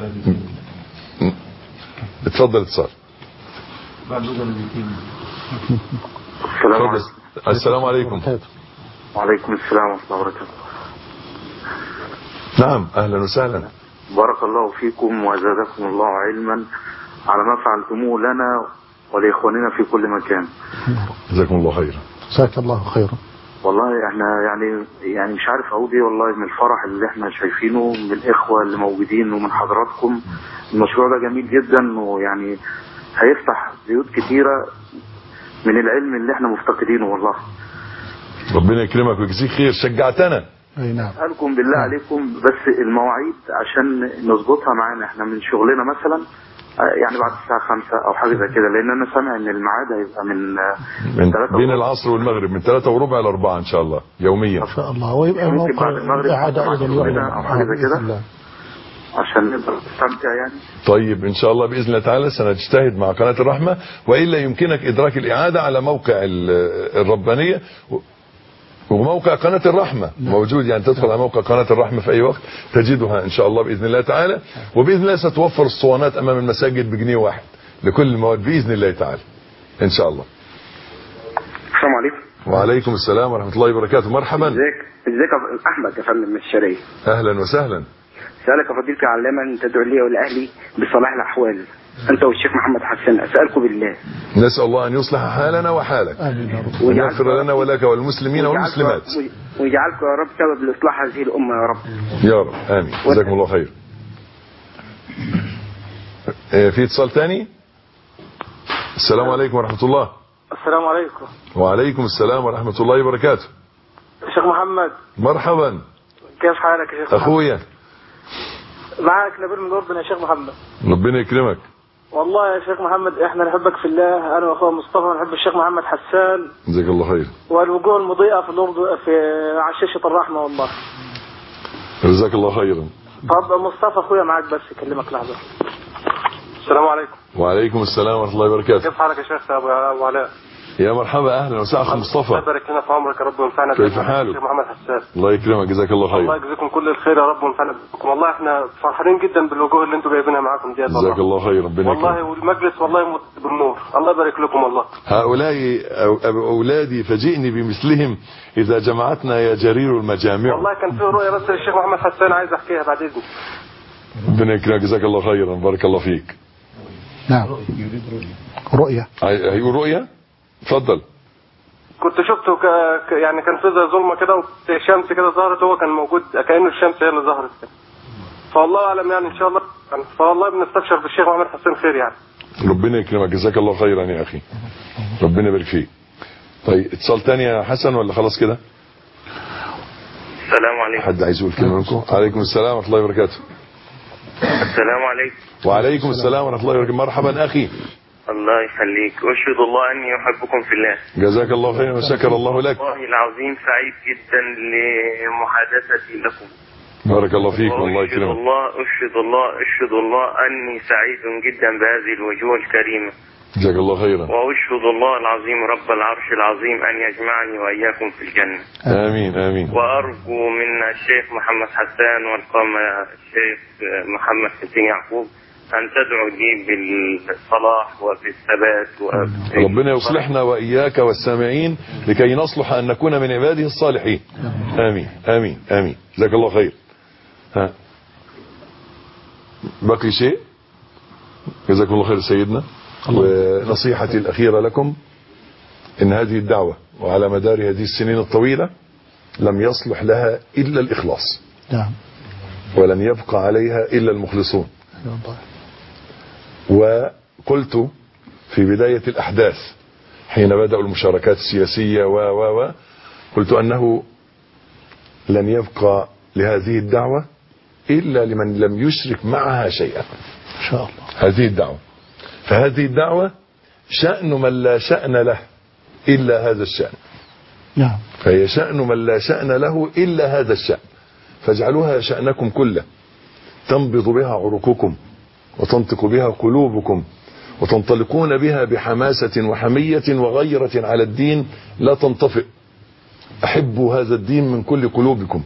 اتفضل اتصال. السلام عليكم. وعليكم السلام ورحمة الله وبركاته. نعم، أهلا وسهلا. بارك الله فيكم وزادكم الله علما على ما فعلتموه لنا ولإخواننا في كل مكان. جزاكم الله خيرا. جزاك الله خيرا. والله احنا يعني مش عارف اقول ايه، والله من الفرح اللي احنا شايفينه من الإخوة اللي موجودين ومن حضراتكم. المشروع ده جميل جدا، ويعني هيفتح بيوت كتيرة من العلم اللي احنا مفتقدينه. والله ربنا يكرمك ويجزيك خير، شجعتنا. اي نعم. أسألكم بالله عليكم بس المواعيد عشان نظبطها معانا. احنا من شغلنا مثلا يعني بعد الساعة 5 أو حاجة زي كده، لأن أنا سامع إن الميعاد هيبقى من 3 بين العصر والمغرب من 3 وربع ل 4 إن شاء الله يوميا. إن شاء الله. ويبقى ممكن بعد موقع المغرب إعادة أيضا يوم أو حاجة زي كده عشان نقدر نستمتع يعني. طيب إن شاء الله بإذن الله تعالى سنجتهد مع قناة الرحمة، وإلا يمكنك إدراك الإعادة على موقع الربانية وموقع قناة الرحمة موجود، يعني تدخل على موقع قناة الرحمة في أي وقت تجدها إن شاء الله بإذن الله تعالى. وبإذن الله ستوفر الصوانات أمام المساجد بجنيه واحد لكل المواد بإذن الله تعالى إن شاء الله. السلام عليكم. وعليكم السلام ورحمة الله وبركاته. مرحبا. ازيك يا أحمد يا فندم من الشرقية. أهلا وسهلا. سألك يا فضيلة العلامة أن تدعو لي ولأهلي بصلاح الأحوال أنت والشيخ محمد حسان، أسألكم بالله. نسأل الله أن يصلح حالنا وحالك ويغفر لنا ولك والمسلمين والمسلمات، ويجعلكم يا رب سبب لإصلاح هذه الأمة يا رب. يا رب آمين. جزاكم الله خير. في اتصال تاني. السلام عليكم ورحمة الله. السلام عليكم. وعليكم السلام ورحمة الله وبركاته. شيخ محمد. مرحبا. كيف حالك يا شيخ أخويا؟ معك نبيل من الأردن يا شيخ محمد. ربنا يكرمك. والله يا شيخ محمد احنا نحبك في الله، انا واخويا مصطفى نحب الشيخ محمد حسان. جزاك الله خير. والوجوه المضيئة في الأردن في على شاشة الرحمة والله. جزاك الله خيرا. طب مصطفى اخويا معاك بس يكلمك لحظة. السلام عليكم. وعليكم السلام ورحمة الله وبركاته. كيف حالك يا شيخ أبو علاء؟ يا مرحبا اهلا وسهلا اخ مصطفى. الله يبارك لنا في عمرك يا رب وينفعنا بك. كيف حالك؟ الشيخ محمد حسان. الله يكرمك جزاك الله خير. الله يجزيكم كل الخير يا رب وينفعنا بكم. والله احنا فرحانين جدا بالوجوه اللي انتم جايبينها معاكم دي. جزاك الله خير ربنا يكرمك. والله والمجلس والله يموت بالنور. الله يبارك لكم والله. هؤلاء اولادي فجئني بمثلهم اذا جمعتنا يا جرير المجامع. والله كان في رؤيا بس للشيخ محمد حسان عايز احكيها بعد اذنك. ربنا يكرمك جزاك الله خيرا بارك الله فيك. نعم. رؤية. هيقول رؤية؟ اتفضل. كنت شفته يعني كان في زي ظلمه كده والشمس كده ظهرت، هو كان موجود كأنه الشمس هي اللي ظهرت كده. فالله اعلم يعني ان شاء الله، فوالله بنستبشر بالشيخ محمد حسان خير يعني. ربنا يكرمك جزاك الله خيرا يا اخي. ربنا يبارك فيك. طيب اتصال تاني يا حسن ولا خلاص كده؟ السلام عليكم. حد عايز يقول كلمه منكم؟ عليكم السلام ورحمه الله وبركاته. السلام عليكم. وعليكم السلام ورحمه الله وبركاته. مرحبا اخي. الله يخليك، أشهد الله أني أحبكم في الله. جزاك الله خيرا وشكر الله لك. والله العظيم سعيد جدا لمحادثتي لكم. بارك الله فيك والله يكرمك. أشهد الله أني سعيد جدا بهذه الوجوه الكريمة. جزاك الله خيرا. وأشهد الله العظيم رب العرش العظيم أن يجمعني وإياكم في الجنة. آمين آمين. وأرجو من الشيخ محمد حسان والقامة الشيخ محمد حسين يعقوب أن تدعو لي بالصلاح وبالثبات ربنا يصلحنا وإياك والسامعين لكي نصلح أن نكون من عباده الصالحين. آمين آمين آمين. جزاك الله خير. ها بقي شيء؟ جزاكم الله خير سيدنا. ونصيحتي الأخيرة لكم إن هذه الدعوة وعلى مدار هذه السنين الطويلة لم يصلح لها إلا الإخلاص. نعم. ولن يبقى عليها إلا المخلصون. وقلت في بداية الأحداث حين بدأوا المشاركات السياسية قلت أنه لن يبقى لهذه الدعوة إلا لمن لم يشرك معها شيئا. إن شاء الله. هذه الدعوة، فهذه الدعوة شأن من لا شأن له إلا هذا الشأن. نعم. فهي شأن من لا شأن له إلا هذا الشأن، فاجعلوها شأنكم كله، تنبض بها عروقكم وتنطق بها قلوبكم وتنطلقون بها بحماسة وحمية وغيرة على الدين لا تنطفئ. أحبوا هذا الدين من كل قلوبكم،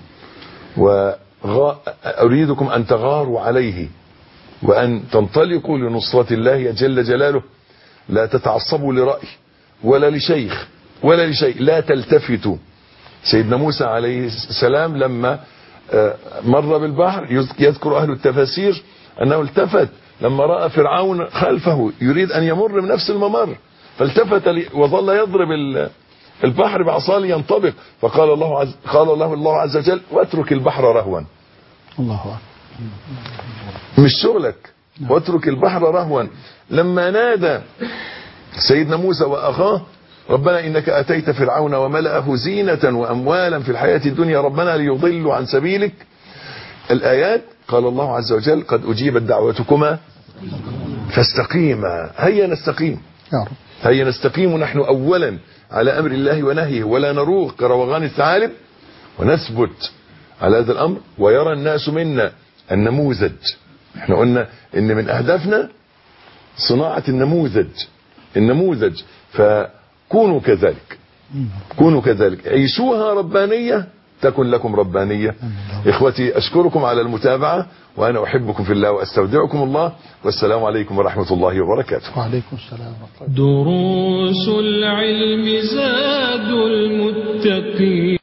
وأريدكم أن تغاروا عليه وأن تنطلقوا لنصرة الله جل جلاله. لا تتعصبوا لرأي ولا لشيخ ولا لشيء، لا تلتفتوا. سيدنا موسى عليه السلام لما مر بالبحر يذكر أهل التفاسير أنه التفت لما رأى فرعون خلفه يريد أن يمر بنفس الممر، فالتفت وظل يضرب البحر بعصاه لينطبق، فقال الله عز وجل واترك البحر رهوا. الله أكبر. مش شغلك، واترك البحر رهوا. لما نادى سيدنا موسى وأخاه ربنا إنك أتيت فرعون وملأه زينة وأموالا في الحياة الدنيا ربنا ليضلوا عن سبيلك، الآيات قال الله عز وجل قد أجيبت دعوتكما فاستقيما. هيا نستقيم، يا رب. هيا نستقيم نحن أولا على أمر الله ونهيه، ولا نروق كروغان الثعالب، ونثبت على هذا الأمر، ويرى الناس منا النموذج. احنا قلنا ان من أهدافنا صناعة النموذج، فكونوا كذلك، كونوا كذلك، عيشوها ربانية تكن لكم ربانية. إخوتي أشكركم على المتابعة، وأنا أحبكم في الله وأستودعكم الله، والسلام عليكم ورحمة الله وبركاته. وعليكم السلام ورحمة الله. دروس العلم زاد المتقين.